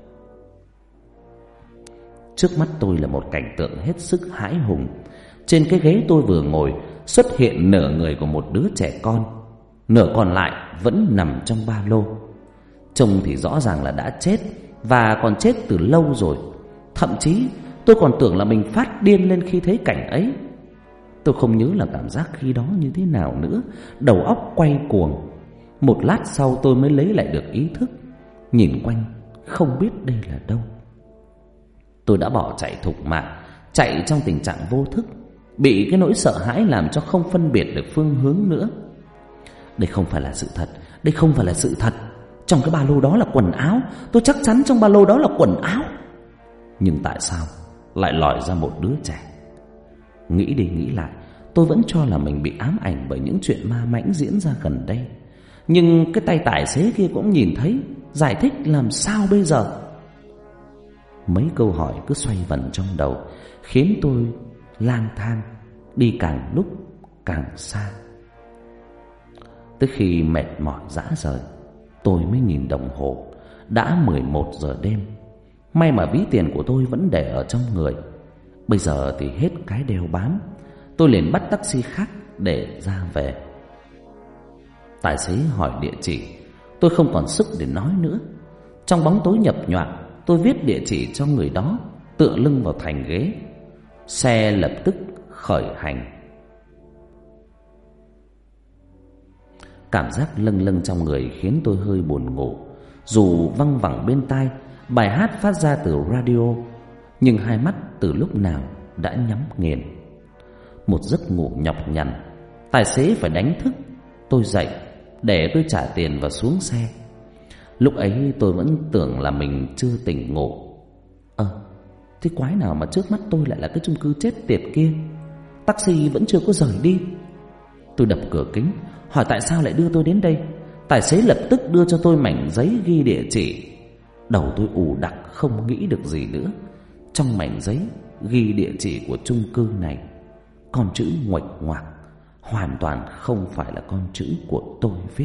Trước mắt tôi là một cảnh tượng hết sức hãi hùng. Trên cái ghế tôi vừa ngồi xuất hiện nửa người của một đứa trẻ con, nửa còn lại vẫn nằm trong ba lô. Trông thì rõ ràng là đã chết, và còn chết từ lâu rồi. Thậm chí tôi còn tưởng là mình phát điên lên khi thấy cảnh ấy. Tôi không nhớ là cảm giác khi đó như thế nào nữa. Đầu óc quay cuồng. Một lát sau tôi mới lấy lại được ý thức. Nhìn quanh không biết đây là đâu. Tôi đã bỏ chạy thục mạng, chạy trong tình trạng vô thức, bị cái nỗi sợ hãi làm cho không phân biệt được phương hướng nữa. Đây không phải là sự thật. Đây không phải là sự thật. Trong cái ba lô đó là quần áo. Tôi chắc chắn trong ba lô đó là quần áo. Nhưng tại sao lại lòi ra một đứa trẻ? Nghĩ đi nghĩ lại, tôi vẫn cho là mình bị ám ảnh bởi những chuyện ma mãnh diễn ra gần đây. Nhưng cái tay tài xế kia cũng nhìn thấy, giải thích làm sao bây giờ? Mấy câu hỏi cứ xoay vần trong đầu, khiến tôi lang thang, đi càng lúc càng xa. Tới khi mệt mỏi rã rời, tôi mới nhìn đồng hồ. Đã mười một giờ đêm. May mà ví tiền của tôi vẫn để ở trong người. Bây giờ thì hết cái đeo bám. Tôi liền bắt taxi khác để ra về. Tài xế hỏi địa chỉ. Tôi không còn sức để nói nữa. Trong bóng tối nhập nhoạng, tôi viết địa chỉ cho người đó, tựa lưng vào thành ghế. Xe lập tức khởi hành. Cảm giác lâng lâng trong người khiến tôi hơi buồn ngủ. Dù văng vẳng bên tai bài hát phát ra từ radio nhưng hai mắt từ lúc nào đã nhắm nghiền. Một giấc ngủ nhọc nhằn, tài xế phải đánh thức tôi dậy để tôi trả tiền và xuống xe. Lúc ấy tôi vẫn tưởng là mình chưa tỉnh ngủ. Ờ, à, thế quái nào mà trước mắt tôi lại là cái chung cư chết tiệt kia? Taxi vẫn chưa có rời đi. Tôi đập cửa kính, hỏi tại sao lại đưa tôi đến đây. Tài xế lập tức đưa cho tôi mảnh giấy ghi địa chỉ. Đầu tôi ù đặc không nghĩ được gì nữa. Trong mảnh giấy ghi địa chỉ của chung cư này, con chữ nguệch ngoạc, hoàn toàn không phải là con chữ của tôi viết.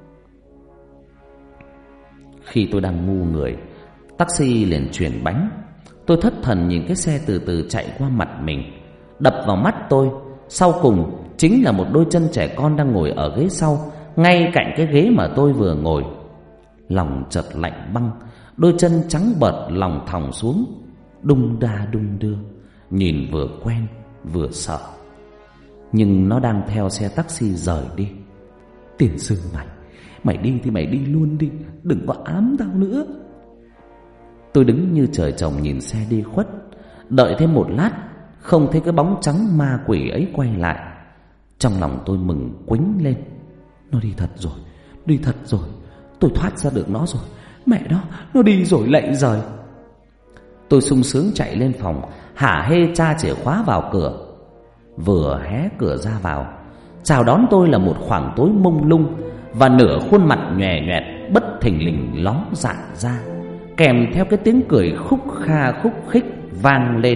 Khi tôi đang ngu người, taxi liền chuyển bánh. Tôi thất thần nhìn cái xe từ từ chạy qua mặt mình. Đập vào mắt tôi sau cùng chính là một đôi chân trẻ con đang ngồi ở ghế sau, ngay cạnh cái ghế mà tôi vừa ngồi. Lòng chợt lạnh băng, đôi chân trắng bợt lòng thòng xuống, đung đa đung đưa, nhìn vừa quen vừa sợ. Nhưng nó đang theo xe taxi rời đi. Tiền sư mày, mày đi thì mày đi luôn đi, đừng có ám tao nữa. Tôi đứng như trời trồng nhìn xe đi khuất. Đợi thêm một lát, không thấy cái bóng trắng ma quỷ ấy quay lại. Trong lòng tôi mừng quính lên. Nó đi thật rồi, đi thật rồi. Tôi thoát ra được nó rồi. Mẹ nó, nó đi rồi lạy giời. Tôi sung sướng chạy lên phòng, hả hê tra chìa khóa vào cửa. Vừa hé cửa ra vào, chào đón tôi là một khoảng tối mông lung, và nửa khuôn mặt nhòe nhoẹt bất thình lình ló dạng ra, kèm theo cái tiếng cười khúc kha khúc khích vang lên.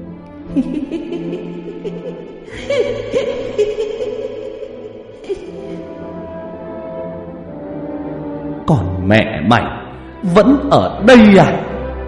Còn mẹ mày vẫn ở đây à?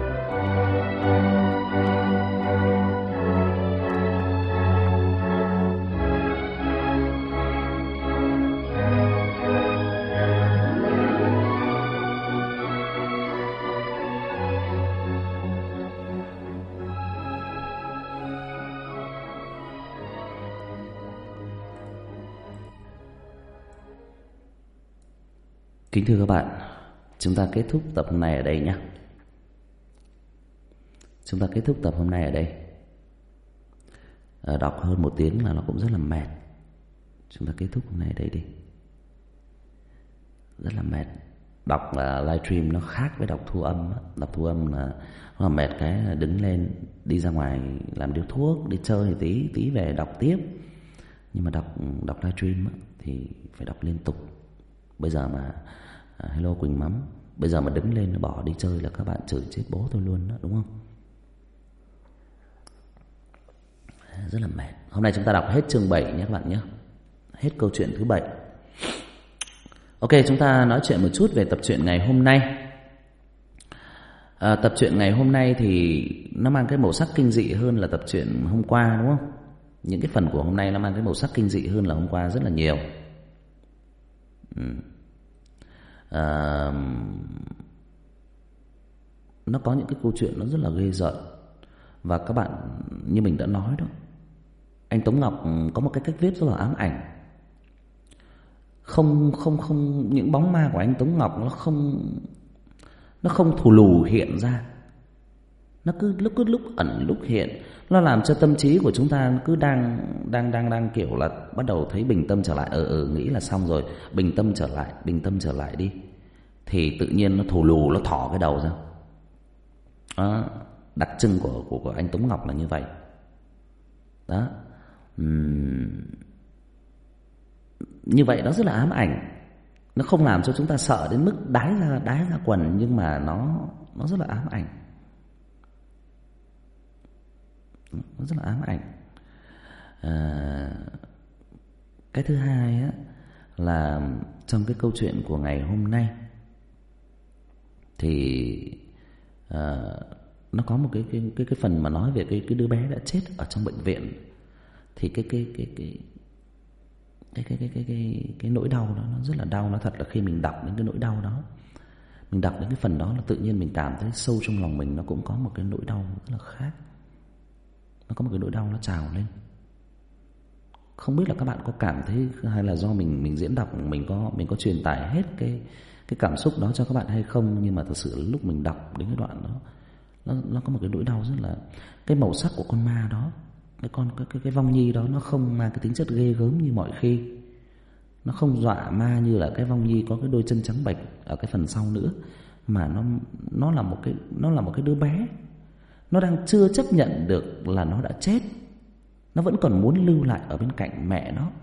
Kính thưa các bạn, chúng ta kết thúc tập hôm nay ở đây nhé. Chúng ta kết thúc tập hôm nay ở đây. à, Đọc hơn một tiếng là nó cũng rất là mệt. Chúng ta kết thúc hôm nay ở đây đi. Rất là mệt. Đọc uh, livestream nó khác với đọc thu âm á. Đọc thu âm là nó là mệt cái là đứng lên, đi ra ngoài làm điếu thuốc, đi chơi thì tí, tí về đọc tiếp. Nhưng mà đọc đọc livestream á, thì phải đọc liên tục. Bây giờ mà à, hello Quỳnh Mắm, bây giờ mà đứng lên nó bỏ đi chơi là các bạn chửi chết bố tôi luôn đó, đúng không? Rất là mệt. Hôm nay chúng ta đọc hết chương bảy nhé các bạn nhé. Hết câu chuyện thứ bảy. Ok, chúng ta nói chuyện một chút về tập truyện ngày hôm nay. à, Tập truyện ngày hôm nay thì nó mang cái màu sắc kinh dị hơn là tập truyện hôm qua, đúng không? Những cái phần của hôm nay nó mang cái màu sắc kinh dị hơn là hôm qua rất là nhiều. Ừ. À, nó có những cái câu chuyện nó rất là ghê rợn. Và các bạn, như mình đã nói đó, anh Tống Ngọc có một cái cách viết rất là ám ảnh. Không không không những bóng ma của anh Tống Ngọc nó không nó không thù lù hiện ra. Nó cứ lúc cứ lúc ẩn lúc hiện, nó làm cho tâm trí của chúng ta cứ đang đang đang đang kiểu là bắt đầu thấy bình tâm trở lại. Ờ ờ nghĩ là xong rồi, bình tâm trở lại, bình tâm trở lại đi. Thì tự nhiên nó thù lù, nó thỏ cái đầu ra. Đó, đặc trưng của của của anh Tống Ngọc là như vậy. Đó. Uhm. Như vậy nó rất là ám ảnh. Nó không làm cho chúng ta sợ đến mức đái ra đái ra quần, nhưng mà nó nó rất là ám ảnh. Nó rất là ám ảnh. À, cái thứ hai á, là trong cái câu chuyện của ngày hôm nay thì à, nó có một cái cái cái cái phần mà nói về cái cái đứa bé đã chết ở trong bệnh viện. Thì cái cái cái cái cái cái cái cái cái cái nỗi đau đó nó rất là đau. Nó thật là khi mình đọc đến cái nỗi đau đó, mình đọc đến cái phần đó là tự nhiên mình cảm thấy sâu trong lòng mình nó cũng có một cái nỗi đau rất là khác. Nó có một cái nỗi đau nó trào lên. Không biết là các bạn có cảm thấy hay là do mình mình diễn đọc mình có mình có truyền tải hết cái cái cảm xúc đó cho các bạn hay không, nhưng mà thật sự lúc mình đọc đến cái đoạn đó Nó, nó có một cái nỗi đau rất là... Cái màu sắc của con ma đó, Cái con cái, cái, cái vong nhi đó, nó không mang cái tính chất ghê gớm như mọi khi. Nó không dọa ma như là cái vong nhi có cái đôi chân trắng bệch ở cái phần sau nữa. Mà nó nó là một cái nó là một cái đứa bé. Nó đang chưa chấp nhận được là nó đã chết. Nó vẫn còn muốn lưu lại ở bên cạnh mẹ nó.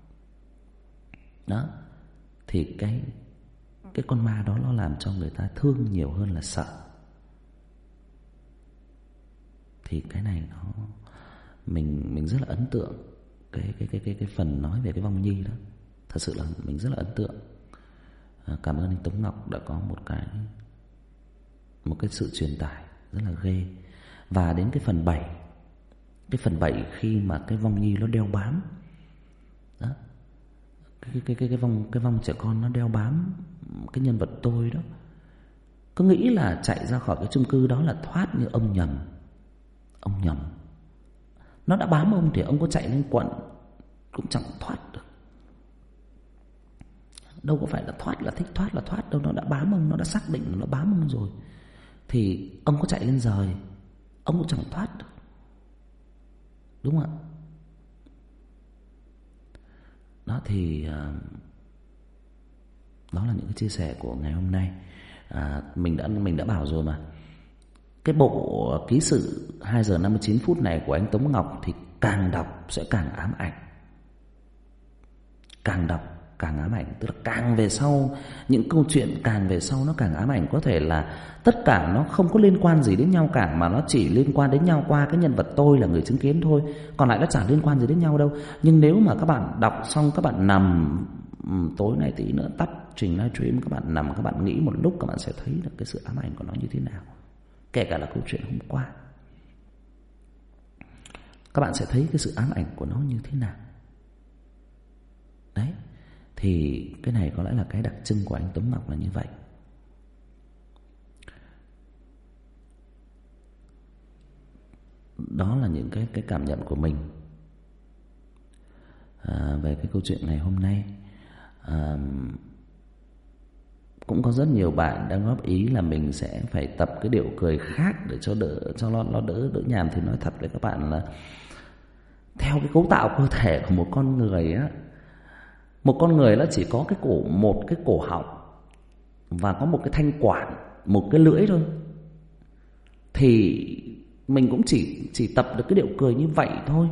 Đó. Thì cái Cái con ma đó nó làm cho người ta thương nhiều hơn là sợ. Thì cái này nó Mình mình rất là ấn tượng Cái cái cái cái cái phần nói về cái vong nhi đó. Thật sự là mình rất là ấn tượng. à, Cảm ơn anh Tống Ngọc đã có một cái Một cái sự truyền tải rất là ghê. Và đến cái phần bảy, Cái phần bảy khi mà cái vong nhi nó đeo bám đó, Cái cái cái cái vong cái vong trẻ con nó đeo bám cái nhân vật tôi đó. Cứ nghĩ là chạy ra khỏi cái chung cư đó là thoát, như ông nhầm. Ông nhầm. Nó đã bám ông thì ông có chạy lên quận cũng chẳng thoát được. Đâu có phải là thoát là thích thoát là thoát đâu. Nó đã bám ông, nó đã xác định là nó bám ông rồi. Thì ông có chạy lên rời, ông cũng chẳng thoát được. Đúng không ạ? Đó thì uh, đó là những cái chia sẻ của ngày hôm nay. à, Mình đã mình đã bảo rồi mà. Cái bộ ký sự hai giờ năm mươi chín phút này của anh Tống Ngọc thì càng đọc sẽ càng ám ảnh. Càng đọc càng ám ảnh. Tức là càng về sau, những câu chuyện càng về sau nó càng ám ảnh. Có thể là tất cả nó không có liên quan gì đến nhau cả, mà nó chỉ liên quan đến nhau qua cái nhân vật tôi là người chứng kiến thôi. Còn lại nó chẳng liên quan gì đến nhau đâu. Nhưng nếu mà các bạn đọc xong, các bạn nằm tối nay tí nữa tắt trình livestream, các bạn nằm, các bạn nghĩ một lúc, các bạn sẽ thấy được cái sự ám ảnh của nó như thế nào. Kể cả là câu chuyện hôm qua, các bạn sẽ thấy cái sự ám ảnh của nó như thế nào. Đấy. Thì cái này có lẽ là cái đặc trưng của anh Tống Ngọc là như vậy. Đó là những cái, cái cảm nhận của mình à, về cái câu chuyện ngày hôm nay. à, Cũng có rất nhiều bạn đang góp ý là mình sẽ phải tập cái điệu cười khác để cho đỡ cho nó, nó đỡ đỡ nhàm. Thì nói thật với các bạn là theo cái cấu tạo cơ thể của một con người á, một con người nó chỉ có cái cổ, một cái cổ họng và có một cái thanh quản, một cái lưỡi thôi. Thì mình cũng chỉ chỉ tập được cái điệu cười như vậy thôi.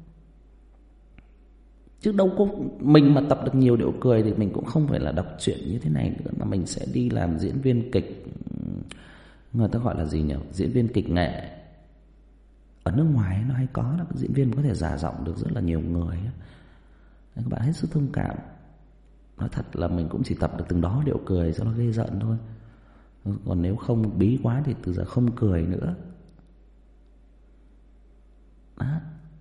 Chứ đâu có, mình mà tập được nhiều điệu cười thì mình cũng không phải là đọc truyện như thế này nữa, mà mình sẽ đi làm diễn viên kịch. Người ta gọi là gì nhỉ? Diễn viên kịch nghệ. Ở nước ngoài nó hay có là diễn viên có thể giả giọng được rất là nhiều người. Các bạn hết sức thông cảm. Nói thật là mình cũng chỉ tập được từng đó điệu cười cho nó ghê giận thôi. Còn nếu không bí quá thì từ giờ không cười nữa. Đó.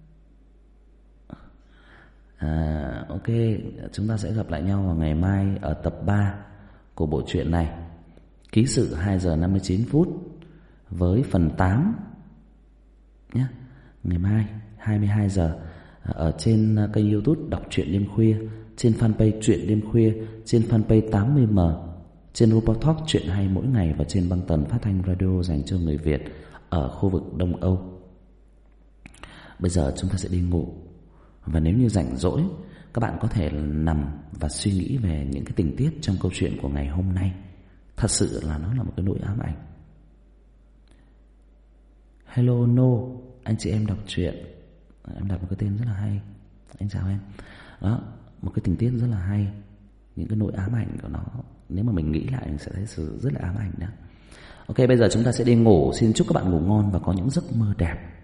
À, ok, chúng ta sẽ gặp lại nhau vào ngày mai ở tập ba của bộ truyện này, Ký sự hai giờ năm mươi chín phút, với phần tám nhé. Ngày mai hai mươi hai giờ ở trên kênh YouTube Đọc Truyện Đêm Khuya, trên fanpage Truyện Đêm Khuya, trên fanpage tám mươi m, trên Robot Talk Truyện Hay Mỗi Ngày, và trên băng tần phát thanh radio dành cho người Việt ở khu vực Đông Âu. Bây giờ chúng ta sẽ đi ngủ. Và nếu như rảnh rỗi, các bạn có thể nằm và suy nghĩ về những cái tình tiết trong câu chuyện của ngày hôm nay. Thật sự là nó là một cái nỗi ám ảnh. Hello No, anh chị em đọc truyện. Em đặt một cái tên rất là hay. Anh chào em. Đó, một cái tình tiết rất là hay. Những cái nỗi ám ảnh của nó, nếu mà mình nghĩ lại mình sẽ thấy sự rất là ám ảnh đó. Ok, bây giờ chúng ta sẽ đi ngủ. Xin chúc các bạn ngủ ngon và có những giấc mơ đẹp.